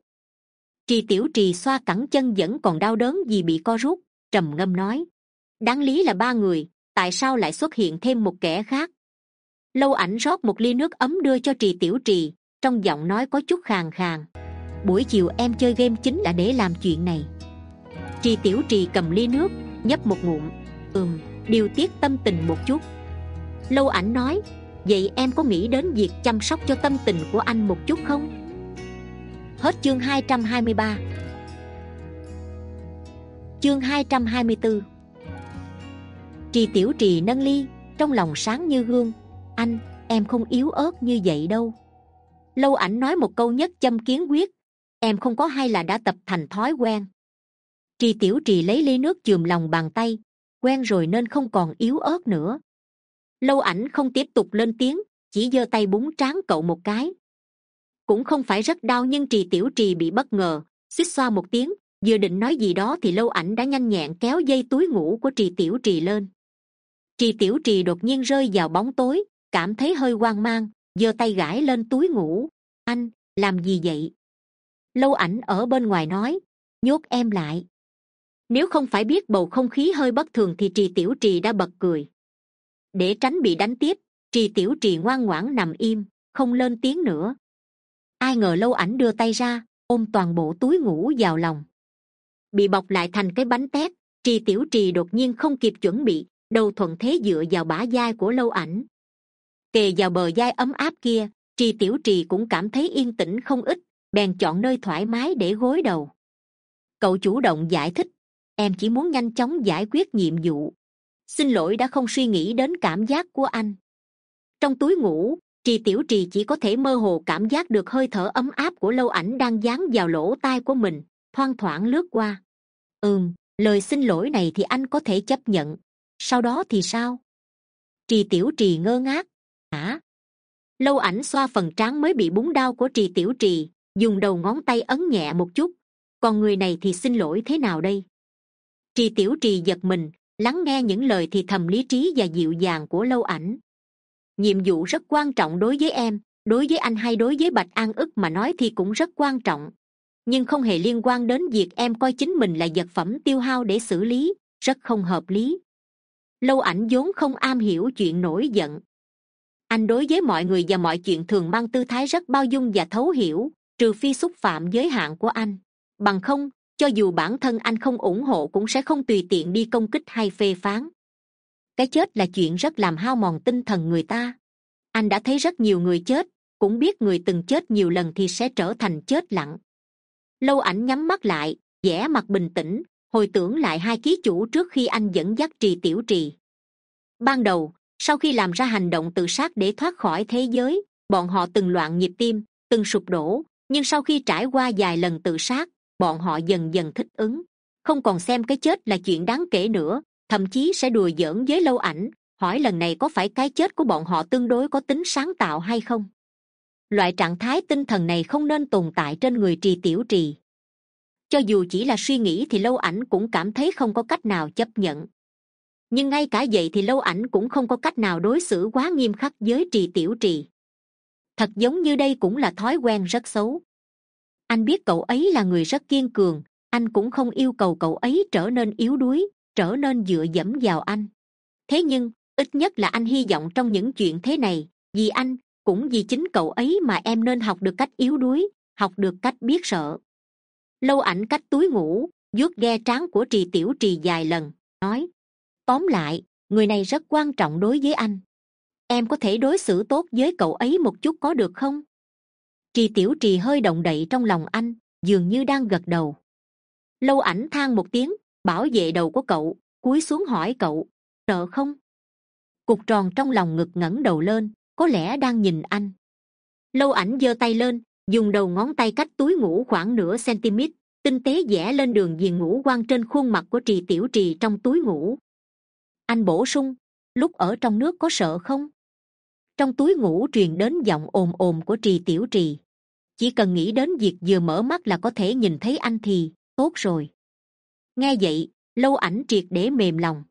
Trì Tiểu Trì xoa cẳng chân vẫn còn đau đớn vì bị co rút, trầm ngâm nói: đáng lý là ba người, tại sao lại xuất hiện thêm một kẻ khác? Lâu Ảnh rót một ly nước ấm đưa cho Trì Tiểu Trì, trong giọng nói có chút khàn khàn: buổi chiều em chơi game chính là để làm chuyện này. Trì Tiểu Trì cầm ly nước, nhấp một ngụm. Ừm, điều tiết tâm tình một chút. Lâu Ảnh nói: vậy em có nghĩ đến việc chăm sóc cho tâm tình của anh một chút không? Hết chương hai trăm hai mươi ba. Chương hai trăm hai mươi bốn. Trì Tiểu Trì nâng ly, trong lòng sáng như gương. Anh, em không yếu ớt như vậy đâu. Lâu Ảnh nói một câu nhất châm kiến quyết: em không có hay là đã tập thành thói quen. Trì Tiểu Trì lấy ly nước chườm lòng bàn tay, quen rồi nên không còn yếu ớt nữa. Lâu Ảnh không tiếp tục lên tiếng, chỉ giơ tay búng trán cậu một cái. Cũng không phải rất đau, nhưng Trì Tiểu Trì bị bất ngờ, xuýt xoa một tiếng, vừa định nói gì đó thì Lâu Ảnh đã nhanh nhẹn kéo dây túi ngủ của Trì Tiểu Trì lên. Trì Tiểu Trì đột nhiên rơi vào bóng tối, cảm thấy hơi hoang mang, giơ tay gãi lên túi ngủ. Anh, làm gì vậy? Lâu Ảnh ở bên ngoài nói: nhốt em lại. Nếu không phải biết bầu không khí hơi bất thường thì Trì Tiểu Trì đã bật cười. Để tránh bị đánh tiếp, Trì Tiểu Trì ngoan ngoãn nằm im, không lên tiếng nữa. Ai ngờ Lâu Ảnh đưa tay ra, ôm toàn bộ túi ngủ vào lòng. Bị bọc lại thành cái bánh tét, Trì Tiểu Trì đột nhiên không kịp chuẩn bị, đầu thuận thế dựa vào bả vai của Lâu Ảnh. Kề vào bờ vai ấm áp kia, Trì Tiểu Trì cũng cảm thấy yên tĩnh không ít, bèn chọn nơi thoải mái để gối đầu. Cậu chủ động giải thích: em chỉ muốn nhanh chóng giải quyết nhiệm vụ. Xin lỗi đã không suy nghĩ đến cảm giác của anh. Trong túi ngủ, Trì Tiểu Trì chỉ có thể mơ hồ cảm giác được hơi thở ấm áp của Lâu Ảnh đang dán vào lỗ tai của mình, thoang thoảng lướt qua. Ừm, lời xin lỗi này thì anh có thể chấp nhận. Sau đó thì sao? Trì Tiểu Trì ngơ ngác. Hả? Lâu Ảnh xoa phần trán mới bị búng đau của Trì Tiểu Trì, dùng đầu ngón tay ấn nhẹ một chút. Còn người này thì xin lỗi thế nào đây? Trì Tiểu Trì giật mình, lắng nghe những lời thì thầm lý trí và dịu dàng của Lâu Ảnh. Nhiệm vụ rất quan trọng đối với em, đối với anh hay đối với Bạch An Ức mà nói thì cũng rất quan trọng, nhưng không hề liên quan đến việc em coi chính mình là vật phẩm tiêu hao để xử lý, rất không hợp lý. Lâu Ảnh vốn không am hiểu chuyện nổi giận. Anh đối với mọi người và mọi chuyện thường mang tư thái rất bao dung và thấu hiểu, trừ phi xúc phạm giới hạn của anh. Bằng không, cho dù bản thân anh không ủng hộ cũng sẽ không tùy tiện đi công kích hay phê phán. Cái chết là chuyện rất làm hao mòn tinh thần người ta. Anh đã thấy rất nhiều người chết, cũng biết người từng chết nhiều lần thì sẽ trở thành chết lặng. Lâu Ảnh nhắm mắt lại, vẻ mặt bình tĩnh, hồi tưởng lại hai ký chủ trước khi anh dẫn dắt Trì Tiểu Trì. Ban đầu, Sau khi làm ra hành động tự sát để thoát khỏi thế giới, bọn họ từng loạn nhịp tim, từng sụp đổ, nhưng sau khi trải qua vài lần tự sát, bọn họ dần dần thích ứng, không còn xem cái chết là chuyện đáng kể nữa, thậm chí sẽ đùa giỡn với Lâu Ảnh, hỏi lần này có phải cái chết của bọn họ tương đối có tính sáng tạo hay không. Loại trạng thái tinh thần này không nên tồn tại trên người Trì Tiểu Trì. Cho dù chỉ là suy nghĩ thì Lâu Ảnh cũng cảm thấy không có cách nào chấp nhận. Nhưng ngay cả vậy thì Lâu Ảnh cũng không có cách nào đối xử quá nghiêm khắc với Trì Tiểu Trì. Thật giống như đây cũng là thói quen rất xấu. Anh biết cậu ấy là người rất kiên cường, anh cũng không yêu cầu cậu ấy trở nên yếu đuối, trở nên dựa dẫm vào anh. Thế nhưng ít nhất là anh hy vọng trong những chuyện thế này, vì anh, cũng vì chính cậu ấy mà em nên học được cách yếu đuối, học được cách biết sợ. Lâu Ảnh cách túi ngủ, vuốt ghe trán của Trì Tiểu Trì vài lần, nói: tóm lại, người này rất quan trọng đối với anh. Em có thể đối xử tốt với cậu ấy một chút có được không? Trì Tiểu Trì hơi động đậy trong lòng anh, dường như đang gật đầu. Lâu Ảnh than một tiếng, bảo vệ đầu của cậu, cúi xuống hỏi cậu: sợ không? Cục tròn trong lòng ngực ngẩng đầu lên, có lẽ đang nhìn anh. Lâu Ảnh giơ tay lên, dùng đầu ngón tay cách túi ngủ khoảng nửa centimet, tinh tế vẽ lên đường viền ngũ quan trên khuôn mặt của Trì Tiểu Trì trong túi ngủ. Anh bổ sung: lúc ở trong nước có sợ không? Trong túi ngủ truyền đến giọng ồm ồm của Trì Tiểu Trì. Chỉ cần nghĩ đến việc vừa mở mắt là có thể nhìn thấy anh thì tốt rồi. Nghe vậy, Lâu Ảnh triệt để mềm lòng.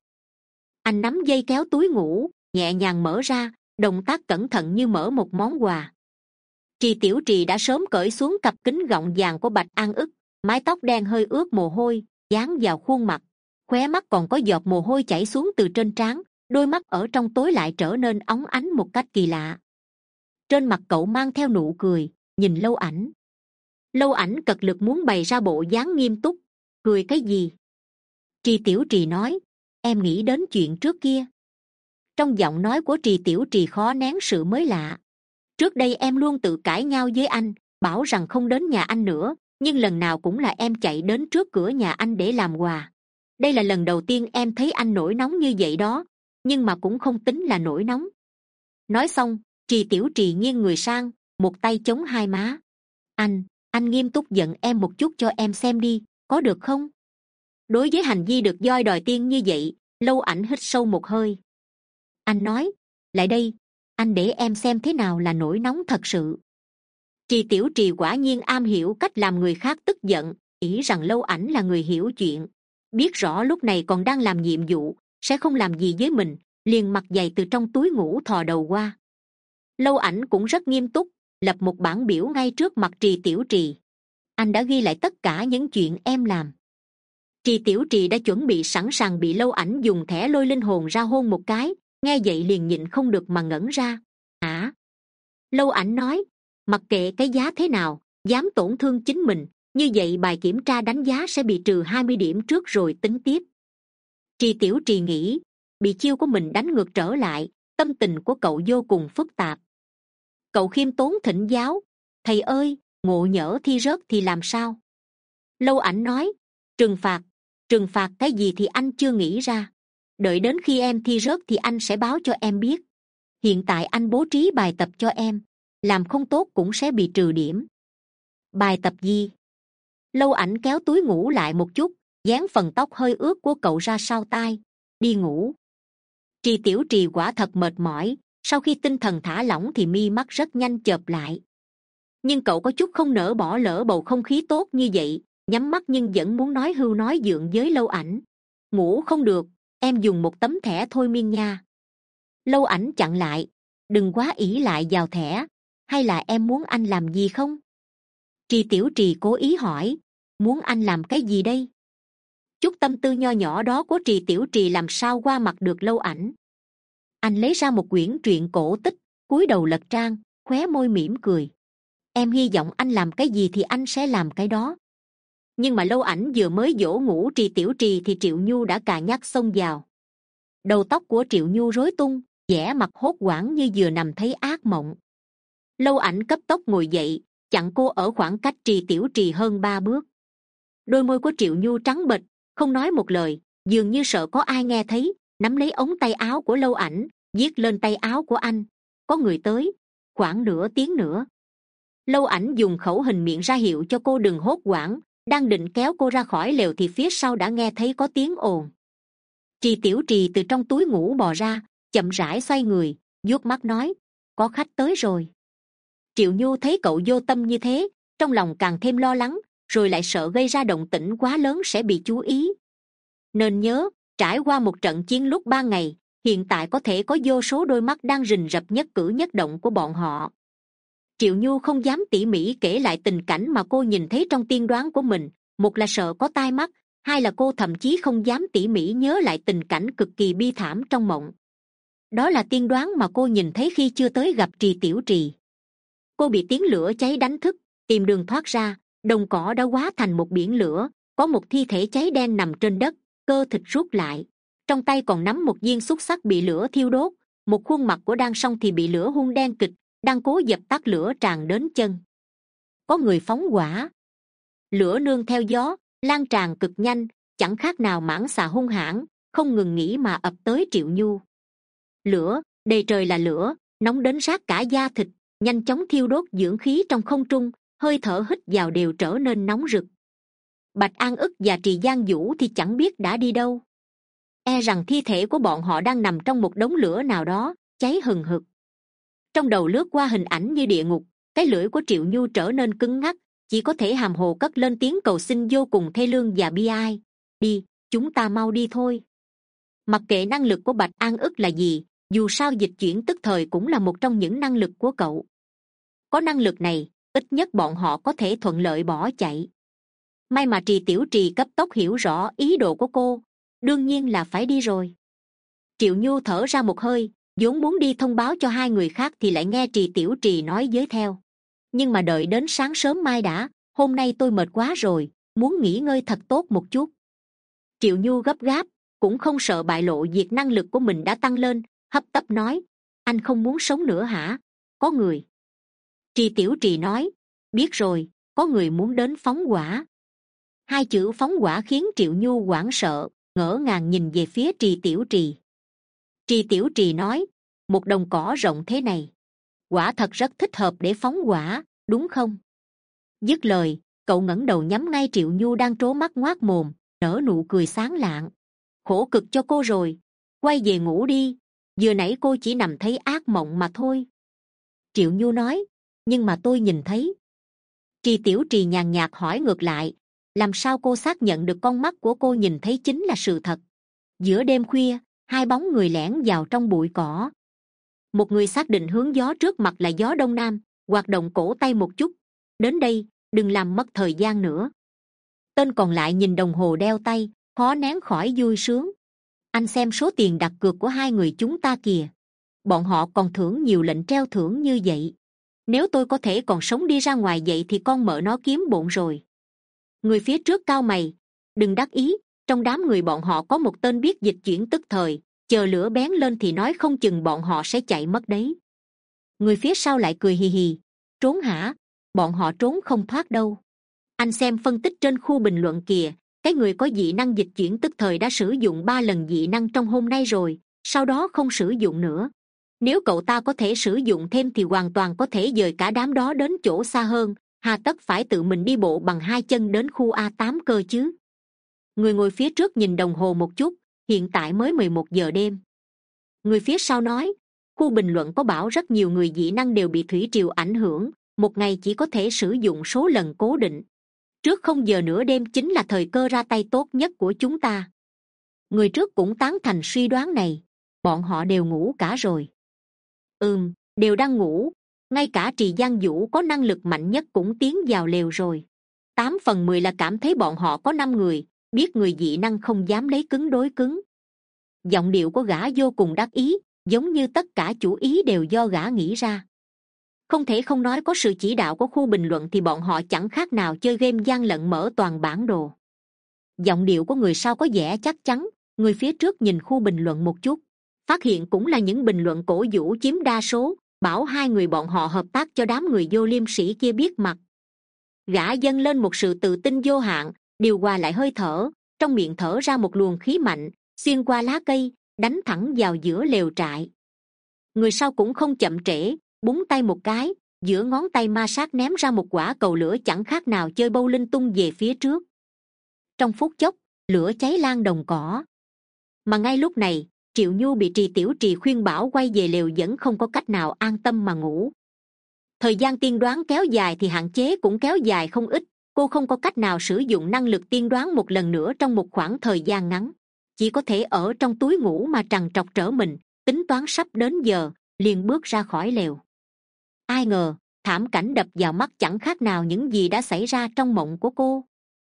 Anh nắm dây kéo túi ngủ, nhẹ nhàng mở ra, động tác cẩn thận như mở một món quà. Trì Tiểu Trì đã sớm cởi xuống cặp kính gọng vàng của Bạch An Ức, mái tóc đen hơi ướt mồ hôi dán vào khuôn mặt, khóe mắt còn có giọt mồ hôi chảy xuống từ trên trán, đôi mắt ở trong tối lại trở nên óng ánh một cách kỳ lạ. Trên mặt cậu mang theo nụ cười, nhìn Lâu Ảnh. Lâu Ảnh cật lực muốn bày ra bộ dáng nghiêm túc. Cười cái gì? Trì Tiểu Trì nói: em nghĩ đến chuyện trước kia. Trong giọng nói của Trì Tiểu Trì khó nén sự mới lạ. Trước đây em luôn tự cãi nhau với anh, bảo rằng không đến nhà anh nữa, nhưng lần nào cũng là em chạy đến trước cửa nhà anh để làm quà. Đây là lần đầu tiên em thấy anh nổi nóng như vậy đó, nhưng mà cũng không tính là nổi nóng. Nói xong, Trì Tiểu Trì nghiêng người sang, một tay chống hai má. Anh, anh nghiêm túc giận em một chút cho em xem đi, có được không? Đối với hành vi được voi đòi tiên như vậy, Lâu Ảnh hít sâu một hơi. Anh nói: lại đây, anh để em xem thế nào là nổi nóng thật sự. Trì Tiểu Trì quả nhiên am hiểu cách làm người khác tức giận, nghĩ rằng Lâu Ảnh là người hiểu chuyện, biết rõ lúc này còn đang làm nhiệm vụ, sẽ không làm gì với mình, liền mặt dày từ trong túi ngủ thò đầu qua. Lâu Ảnh cũng rất nghiêm túc, lập một bảng biểu ngay trước mặt Trì Tiểu Trì. Anh đã ghi lại tất cả những chuyện em làm. Trì Tiểu Trì đã chuẩn bị sẵn sàng bị Lâu Ảnh dùng thẻ lôi linh hồn ra hôn một cái, nghe vậy liền nhịn không được mà ngẩn ra. À? Lâu Ảnh nói: mặc kệ cái giá thế nào, dám tổn thương chính mình, như vậy bài kiểm tra đánh giá sẽ bị trừ hai mươi điểm trước rồi tính tiếp. Trì Tiểu Trì nghĩ, bị chiêu của mình đánh ngược trở lại, tâm tình của cậu vô cùng phức tạp. Cậu khiêm tốn thỉnh giáo: thầy ơi, ngộ nhỡ thi rớt thì làm sao? Lâu Ảnh nói: trừng phạt, trừng phạt cái gì thì anh chưa nghĩ ra. Đợi đến khi em thi rớt thì anh sẽ báo cho em biết. Hiện tại anh bố trí bài tập cho em, làm không tốt cũng sẽ bị trừ điểm. Bài tập gì? Lâu Ảnh kéo túi ngủ lại một chút, dán phần tóc hơi ướt của cậu ra sau tai. Đi ngủ. Trì Tiểu Trì quả thật mệt mỏi, sau khi tinh thần thả lỏng thì mi mắt rất nhanh chợp lại. Nhưng cậu có chút không nỡ bỏ lỡ bầu không khí tốt như vậy, nhắm mắt nhưng vẫn muốn nói hưu nói dượng với Lâu Ảnh. Ngủ không được, em dùng một tấm thẻ thôi miên nha. Lâu Ảnh chặn lại: đừng quá ỷ lại vào thẻ, hay là em muốn anh làm gì không? Trì Tiểu Trì cố ý hỏi: muốn anh làm cái gì đây? Chút tâm tư nho nhỏ đó của Trì Tiểu Trì làm sao qua mặt được Lâu Ảnh. Anh lấy ra một quyển truyện cổ tích, cúi đầu lật trang, khóe môi mỉm cười. Em hy vọng anh làm cái gì thì anh sẽ làm cái đó. Nhưng mà Lâu Ảnh vừa mới dỗ ngủ Trì Tiểu Trì thì Triệu Nhu đã cà nhắc xông vào. Đầu tóc của Triệu Nhu rối tung, vẻ mặt hốt hoảng như vừa nằm thấy ác mộng. Lâu Ảnh cấp tốc ngồi dậy, chặn cô ở khoảng cách Trì Tiểu Trì hơn ba bước. Đôi môi của Triệu Nhu trắng bệch, không nói một lời, dường như sợ có ai nghe thấy, nắm lấy ống tay áo của Lâu Ảnh, viết lên tay áo của anh: có người tới. Khoảng nửa tiếng nữa. Lâu Ảnh dùng khẩu hình miệng ra hiệu cho cô đừng hốt hoảng, đang định kéo cô ra khỏi lều thì phía sau đã nghe thấy có tiếng ồn. Trì Tiểu Trì từ trong túi ngủ bò ra, chậm rãi xoay người, vuốt mắt nói: có khách tới rồi. Triệu Nhu thấy cậu vô tâm như thế, trong lòng càng thêm lo lắng, rồi lại sợ gây ra động tĩnh quá lớn sẽ bị chú ý. Nên nhớ, trải qua một trận chiến lúc ba ngày, hiện tại có thể có vô số đôi mắt đang rình rập nhất cử nhất động của bọn họ. Triệu Nhu không dám tỉ mỉ kể lại tình cảnh mà cô nhìn thấy trong tiên đoán của mình, một là sợ có tai mắt, hai là cô thậm chí không dám tỉ mỉ nhớ lại tình cảnh cực kỳ bi thảm trong mộng. Đó là tiên đoán mà cô nhìn thấy khi chưa tới gặp Trì Tiểu Trì. Cô bị tiếng lửa cháy đánh thức, tìm đường thoát ra, đồng cỏ đã hóa thành một biển lửa, có một thi thể cháy đen nằm trên đất, cơ thịt rút lại, trong tay còn nắm một viên xúc xắc bị lửa thiêu đốt, một khuôn mặt của Đan Song thì bị lửa hun đen kịch, đang cố dập tắt lửa tràn đến chân. Có người phóng hỏa. Lửa nương theo gió lan tràn cực nhanh, chẳng khác nào mãng xà hung hãn, không ngừng nghỉ mà ập tới Triệu Nhu. Lửa, đầy trời là lửa, nóng đến rát cả da thịt, nhanh chóng thiêu đốt dưỡng khí trong không trung, hơi thở hít vào đều trở nên nóng rực. Bạch An Ức và Trì Giang Vũ thì chẳng biết đã đi đâu. E rằng thi thể của bọn họ đang nằm trong một đống lửa nào đó, cháy hừng hực. Trong đầu lướt qua hình ảnh như địa ngục, cái lưỡi của Triệu Nhu trở nên cứng ngắc, chỉ có thể hàm hồ cất lên tiếng cầu xin vô cùng thê lương và bi ai. Đi, chúng ta mau đi thôi. Mặc kệ năng lực của Bạch An Ức là gì, dù sao dịch chuyển tức thời cũng là một trong những năng lực của cậu. Có năng lực này, ít nhất bọn họ có thể thuận lợi bỏ chạy. May mà Trì Tiểu Trì cấp tốc hiểu rõ ý đồ của cô, đương nhiên là phải đi rồi. Triệu Nhu thở ra một hơi, vốn muốn đi thông báo cho hai người khác thì lại nghe Trì Tiểu Trì nói với theo: nhưng mà đợi đến sáng sớm mai đã, hôm nay tôi mệt quá rồi, muốn nghỉ ngơi thật tốt một chút. Triệu Nhu gấp gáp, cũng không sợ bại lộ việc năng lực của mình đã tăng lên, hấp tấp nói: anh không muốn sống nữa hả? Có người. Trì Tiểu Trì nói: biết rồi, có người muốn đến phóng hỏa. Hai chữ phóng hỏa khiến Triệu Nhu hoảng sợ, ngỡ ngàng nhìn về phía Trì Tiểu Trì. Trì Tiểu Trì nói: một đồng cỏ rộng thế này, quả thật rất thích hợp để phóng hỏa, đúng không? Dứt lời, cậu ngẩng đầu nhắm ngay Triệu Nhu đang trố mắt ngoác mồm, nở nụ cười sáng lạng. Khổ cực cho cô rồi, quay về ngủ đi, vừa nãy cô chỉ nằm thấy ác mộng mà thôi. Triệu Nhu nói: nhưng mà tôi nhìn thấy. Trì Tiểu Trì nhàn nhạt hỏi ngược lại: làm sao cô xác nhận được con mắt của cô nhìn thấy chính là sự thật? Giữa đêm khuya, hai bóng người lẻn vào trong bụi cỏ. Một người xác định hướng gió trước mặt là gió đông nam, hoạt động cổ tay một chút: đến đây, đừng làm mất thời gian nữa. Tên còn lại nhìn đồng hồ đeo tay, khó nén khỏi vui sướng. Anh xem số tiền đặt cược của hai người chúng ta kìa, bọn họ còn thưởng nhiều lệnh treo thưởng như vậy. Nếu tôi có thể còn sống đi ra ngoài vậy thì con mợ nó kiếm bộn rồi. Người phía trước cau mày: đừng đắc ý, trong đám người bọn họ có một tên biết dịch chuyển tức thời, chờ lửa bén lên thì nói không chừng bọn họ sẽ chạy mất đấy. Người phía sau lại cười hì hì: trốn hả? Bọn họ trốn không thoát đâu. Anh xem phân tích trên khu bình luận kìa, cái người có dị năng dịch chuyển tức thời đã sử dụng ba lần dị năng trong hôm nay rồi, sau đó không sử dụng nữa. Nếu cậu ta có thể sử dụng thêm thì hoàn toàn có thể dời cả đám đó đến chỗ xa hơn, hà tất phải tự mình đi bộ bằng hai chân đến khu a tám cơ chứ. Người ngồi phía trước nhìn đồng hồ một chút, hiện tại mới mười một giờ đêm. Người phía sau nói: khu bình luận có bảo rất nhiều người dị năng đều bị thủy triều ảnh hưởng, một ngày chỉ có thể sử dụng số lần cố định. Trước không giờ nửa đêm chính là thời cơ ra tay tốt nhất của chúng ta. Người trước cũng tán thành suy đoán này. Bọn họ đều ngủ cả rồi. Ừm, đều đang ngủ. Ngay cả Trì Giang Vũ có năng lực mạnh nhất cũng tiến vào lều rồi. Tám phần mười là cảm thấy bọn họ có năm người, biết người dị năng không dám lấy cứng đối cứng. Giọng điệu của gã vô cùng đắc ý, giống như tất cả chủ ý đều do gã nghĩ ra. Không thể không nói có sự chỉ đạo của khu bình luận thì bọn họ chẳng khác nào chơi game gian lận mở toàn bản đồ. Giọng điệu của người sau có vẻ chắc chắn. Người phía trước nhìn khu bình luận một chút, phát hiện cũng là những bình luận cổ vũ chiếm đa số, bảo hai người bọn họ hợp tác cho đám người vô liêm sĩ kia biết mặt. Gã dâng lên một sự tự tin vô hạn, điều hòa lại hơi thở, trong miệng thở ra một luồng khí mạnh, xuyên qua lá cây, đánh thẳng vào giữa lều trại. Người sau cũng không chậm trễ, búng tay một cái, giữa ngón tay ma sát ném ra một quả cầu lửa chẳng khác nào chơi bâu linh tung về phía trước. Trong phút chốc, lửa cháy lan đồng cỏ. Mà ngay lúc này, Triệu Nhu bị Trì Tiểu Trì khuyên bảo quay về lều vẫn không có cách nào an tâm mà ngủ. Thời gian tiên đoán kéo dài thì hạn chế cũng kéo dài không ít, cô không có cách nào sử dụng năng lực tiên đoán một lần nữa trong một khoảng thời gian ngắn, chỉ có thể ở trong túi ngủ mà trằn trọc trở mình, tính toán sắp đến giờ liền bước ra khỏi lều. Ai ngờ thảm cảnh đập vào mắt chẳng khác nào những gì đã xảy ra trong mộng của cô.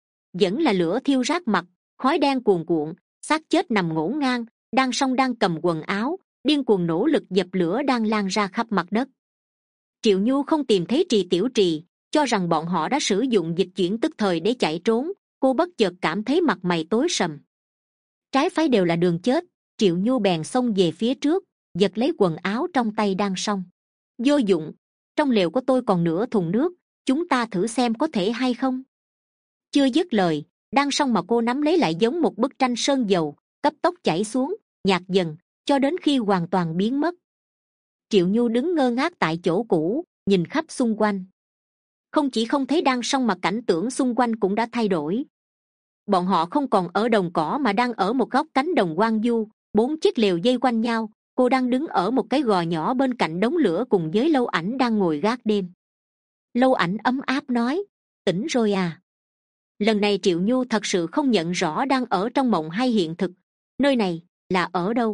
Vẫn là lửa thiêu rát mặt, khói đen cuồn cuộn, xác chết nằm ngổn ngang, đang song đang cầm quần áo, điên cuồng nỗ lực dập lửa đang lan ra khắp mặt đất. Triệu Nhu không tìm thấy Trì Tiểu Trì, cho rằng bọn họ đã sử dụng dịch chuyển tức thời để chạy trốn. Cô bất chợt cảm thấy mặt mày tối sầm. Trái phải đều là đường chết. Triệu Nhu bèn xông về phía trước, giật lấy quần áo trong tay đang xong. Vô dụng, trong lều của tôi còn nửa thùng nước, chúng ta thử xem có thể hay không. Chưa dứt lời, đang xong mà cô nắm lấy lại giống một bức tranh sơn dầu, cấp tốc chảy xuống, nhạt dần, cho đến khi hoàn toàn biến mất. Triệu Nhu đứng ngơ ngác tại chỗ cũ, nhìn khắp xung quanh. Không chỉ không thấy đang xong mà cảnh tượng xung quanh cũng đã thay đổi. Bọn họ không còn ở đồng cỏ mà đang ở một góc cánh đồng hoang vu, bốn chiếc lều dây quanh nhau. Cô đang đứng ở một cái gò nhỏ bên cạnh đống lửa cùng với Lâu Ảnh đang ngồi gác đêm. Lâu Ảnh ấm áp nói, tỉnh rồi à? Lần này Triệu Nhu thật sự không nhận rõ đang ở trong mộng hay hiện thực. Nơi này là ở đâu?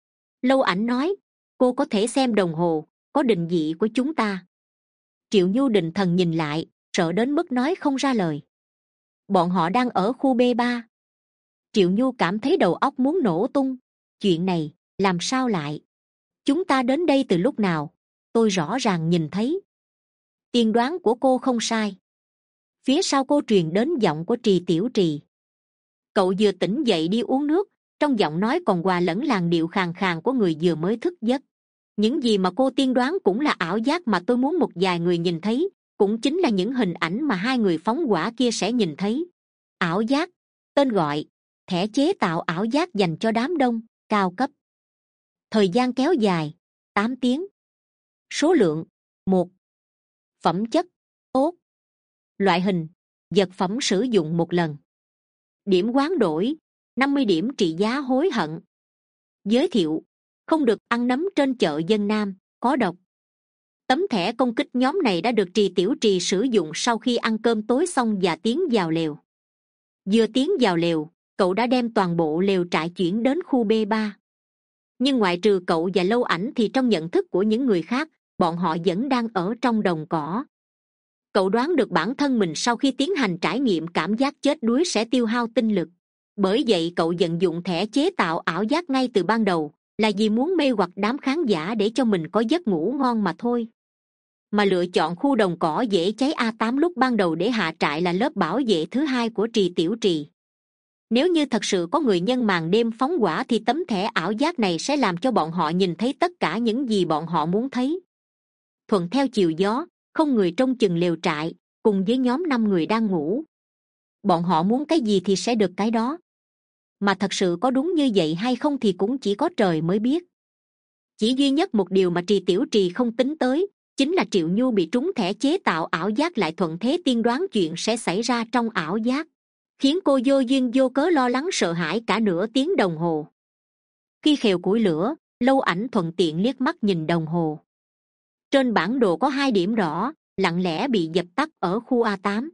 Lâu Ảnh nói, cô có thể xem đồng hồ, có định vị của chúng ta. Triệu Nhu định thần nhìn lại, sợ đến mức nói không ra lời. Bọn họ đang ở khu B ba. Triệu Nhu cảm thấy đầu óc muốn nổ tung. Chuyện này làm sao lại? Chúng ta đến đây từ lúc nào? Tôi rõ ràng nhìn thấy. Tiên đoán của cô không sai. Phía sau cô truyền đến giọng của Trì Tiểu Trì. Cậu vừa tỉnh dậy đi uống nước, trong giọng nói còn hòa lẫn làn điệu khàn khàn của người vừa mới thức giấc. Những gì mà cô tiên đoán cũng là ảo giác mà tôi muốn một vài người nhìn thấy, cũng chính là những hình ảnh mà hai người phóng hỏa kia sẽ nhìn thấy. Ảo giác, tên gọi, thẻ chế tạo ảo giác dành cho đám đông, cao cấp. Thời gian kéo dài, tám tiếng. Số lượng, một. Phẩm chất, tốt. Loại hình, vật phẩm sử dụng một lần. Điểm hoán đổi, năm mươi điểm trị giá hối hận. Giới thiệu, không được ăn nấm trên chợ dân Nam, có độc. Tấm thẻ công kích nhóm này đã được Trì Tiểu Trì sử dụng sau khi ăn cơm tối xong và tiến vào lều. Vừa tiến vào lều, cậu đã đem toàn bộ lều trại chuyển đến khu B ba. Nhưng ngoại trừ cậu và Lâu Ảnh thì trong nhận thức của những người khác, bọn họ vẫn đang ở trong đồng cỏ. Cậu đoán được bản thân mình sau khi tiến hành trải nghiệm cảm giác chết đuối sẽ tiêu hao tinh lực. Bởi vậy cậu vận dụng thẻ chế tạo ảo giác ngay từ ban đầu, là vì muốn mê hoặc đám khán giả để cho mình có giấc ngủ ngon mà thôi. Mà lựa chọn khu đồng cỏ dễ cháy A tám lúc ban đầu để hạ trại là lớp bảo vệ thứ hai của Trì Tiểu Trì. Nếu như thật sự có người nhân màn đêm phóng hỏa thì tấm thẻ ảo giác này sẽ làm cho bọn họ nhìn thấy tất cả những gì bọn họ muốn thấy. Thuận theo chiều gió, không người trông chừng lều trại, cùng với nhóm năm người đang ngủ. Bọn họ muốn cái gì thì sẽ được cái đó. Mà thật sự có đúng như vậy hay không thì cũng chỉ có trời mới biết. Chỉ duy nhất một điều mà Trì Tiểu Trì không tính tới, chính là Triệu Nhu bị trúng thẻ chế tạo ảo giác lại thuận thế tiên đoán chuyện sẽ xảy ra trong ảo giác, khiến cô vô duyên vô cớ lo lắng sợ hãi cả nửa tiếng đồng hồ. Khi khều củi lửa, Lâu Ảnh thuận tiện liếc mắt nhìn đồng hồ. Trên bản đồ có hai điểm đỏ, lặng lẽ bị dập tắt ở khu A tám.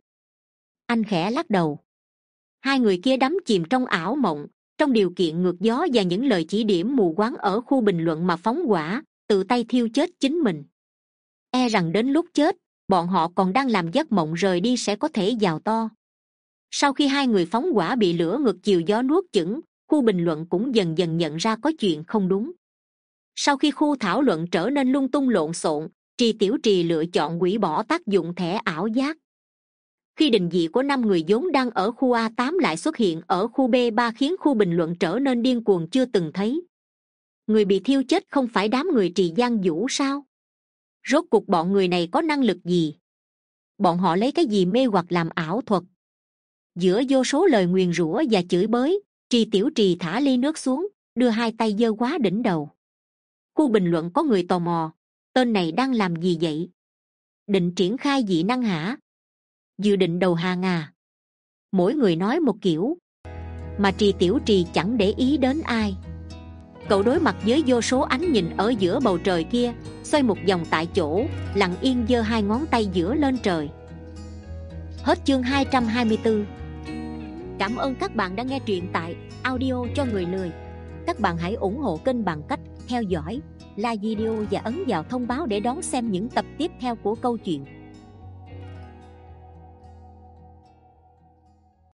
Anh khẽ lắc đầu. Hai người kia đắm chìm trong ảo mộng, trong điều kiện ngược gió và những lời chỉ điểm mù quáng ở khu bình luận mà phóng hỏa, tự tay thiêu chết chính mình. E rằng đến lúc chết, bọn họ còn đang làm giấc mộng rời đi sẽ có thể giàu to. Sau khi hai người phóng hỏa bị lửa ngược chiều gió nuốt chửng, khu bình luận cũng dần dần nhận ra có chuyện không đúng. Sau khi khu thảo luận trở nên lung tung lộn xộn, Trì Tiểu Trì lựa chọn hủy bỏ tác dụng thẻ ảo giác. Khi định vị của năm người vốn đang ở khu A tám lại xuất hiện ở khu B ba khiến khu bình luận trở nên điên cuồng chưa từng thấy. Người bị thiêu chết không phải đám người Trì Giang Vũ sao? Rốt cuộc bọn người này có năng lực gì? Bọn họ lấy cái gì mê hoặc làm ảo thuật? Giữa vô số lời nguyền rủa và chửi bới, Trì Tiểu Trì thả ly nước xuống, đưa hai tay giơ quá đỉnh đầu. Khu bình luận có người tò mò, tên này đang làm gì vậy? Định triển khai dị năng hả? Dự định đầu hàng à? Mỗi người nói một kiểu, mà Trì Tiểu Trì chẳng để ý đến ai. Cậu đối mặt với vô số ánh nhìn ở giữa bầu trời kia, xoay một vòng tại chỗ, lặng yên giơ hai ngón tay giữa lên trời. Hết chương hai trăm hai mươi tư. Cảm ơn các bạn đã nghe truyện tại audio cho người lười. Các bạn hãy ủng hộ kênh bằng cách theo dõi, like video và ấn vào thông báo để đón xem những tập tiếp theo của câu chuyện.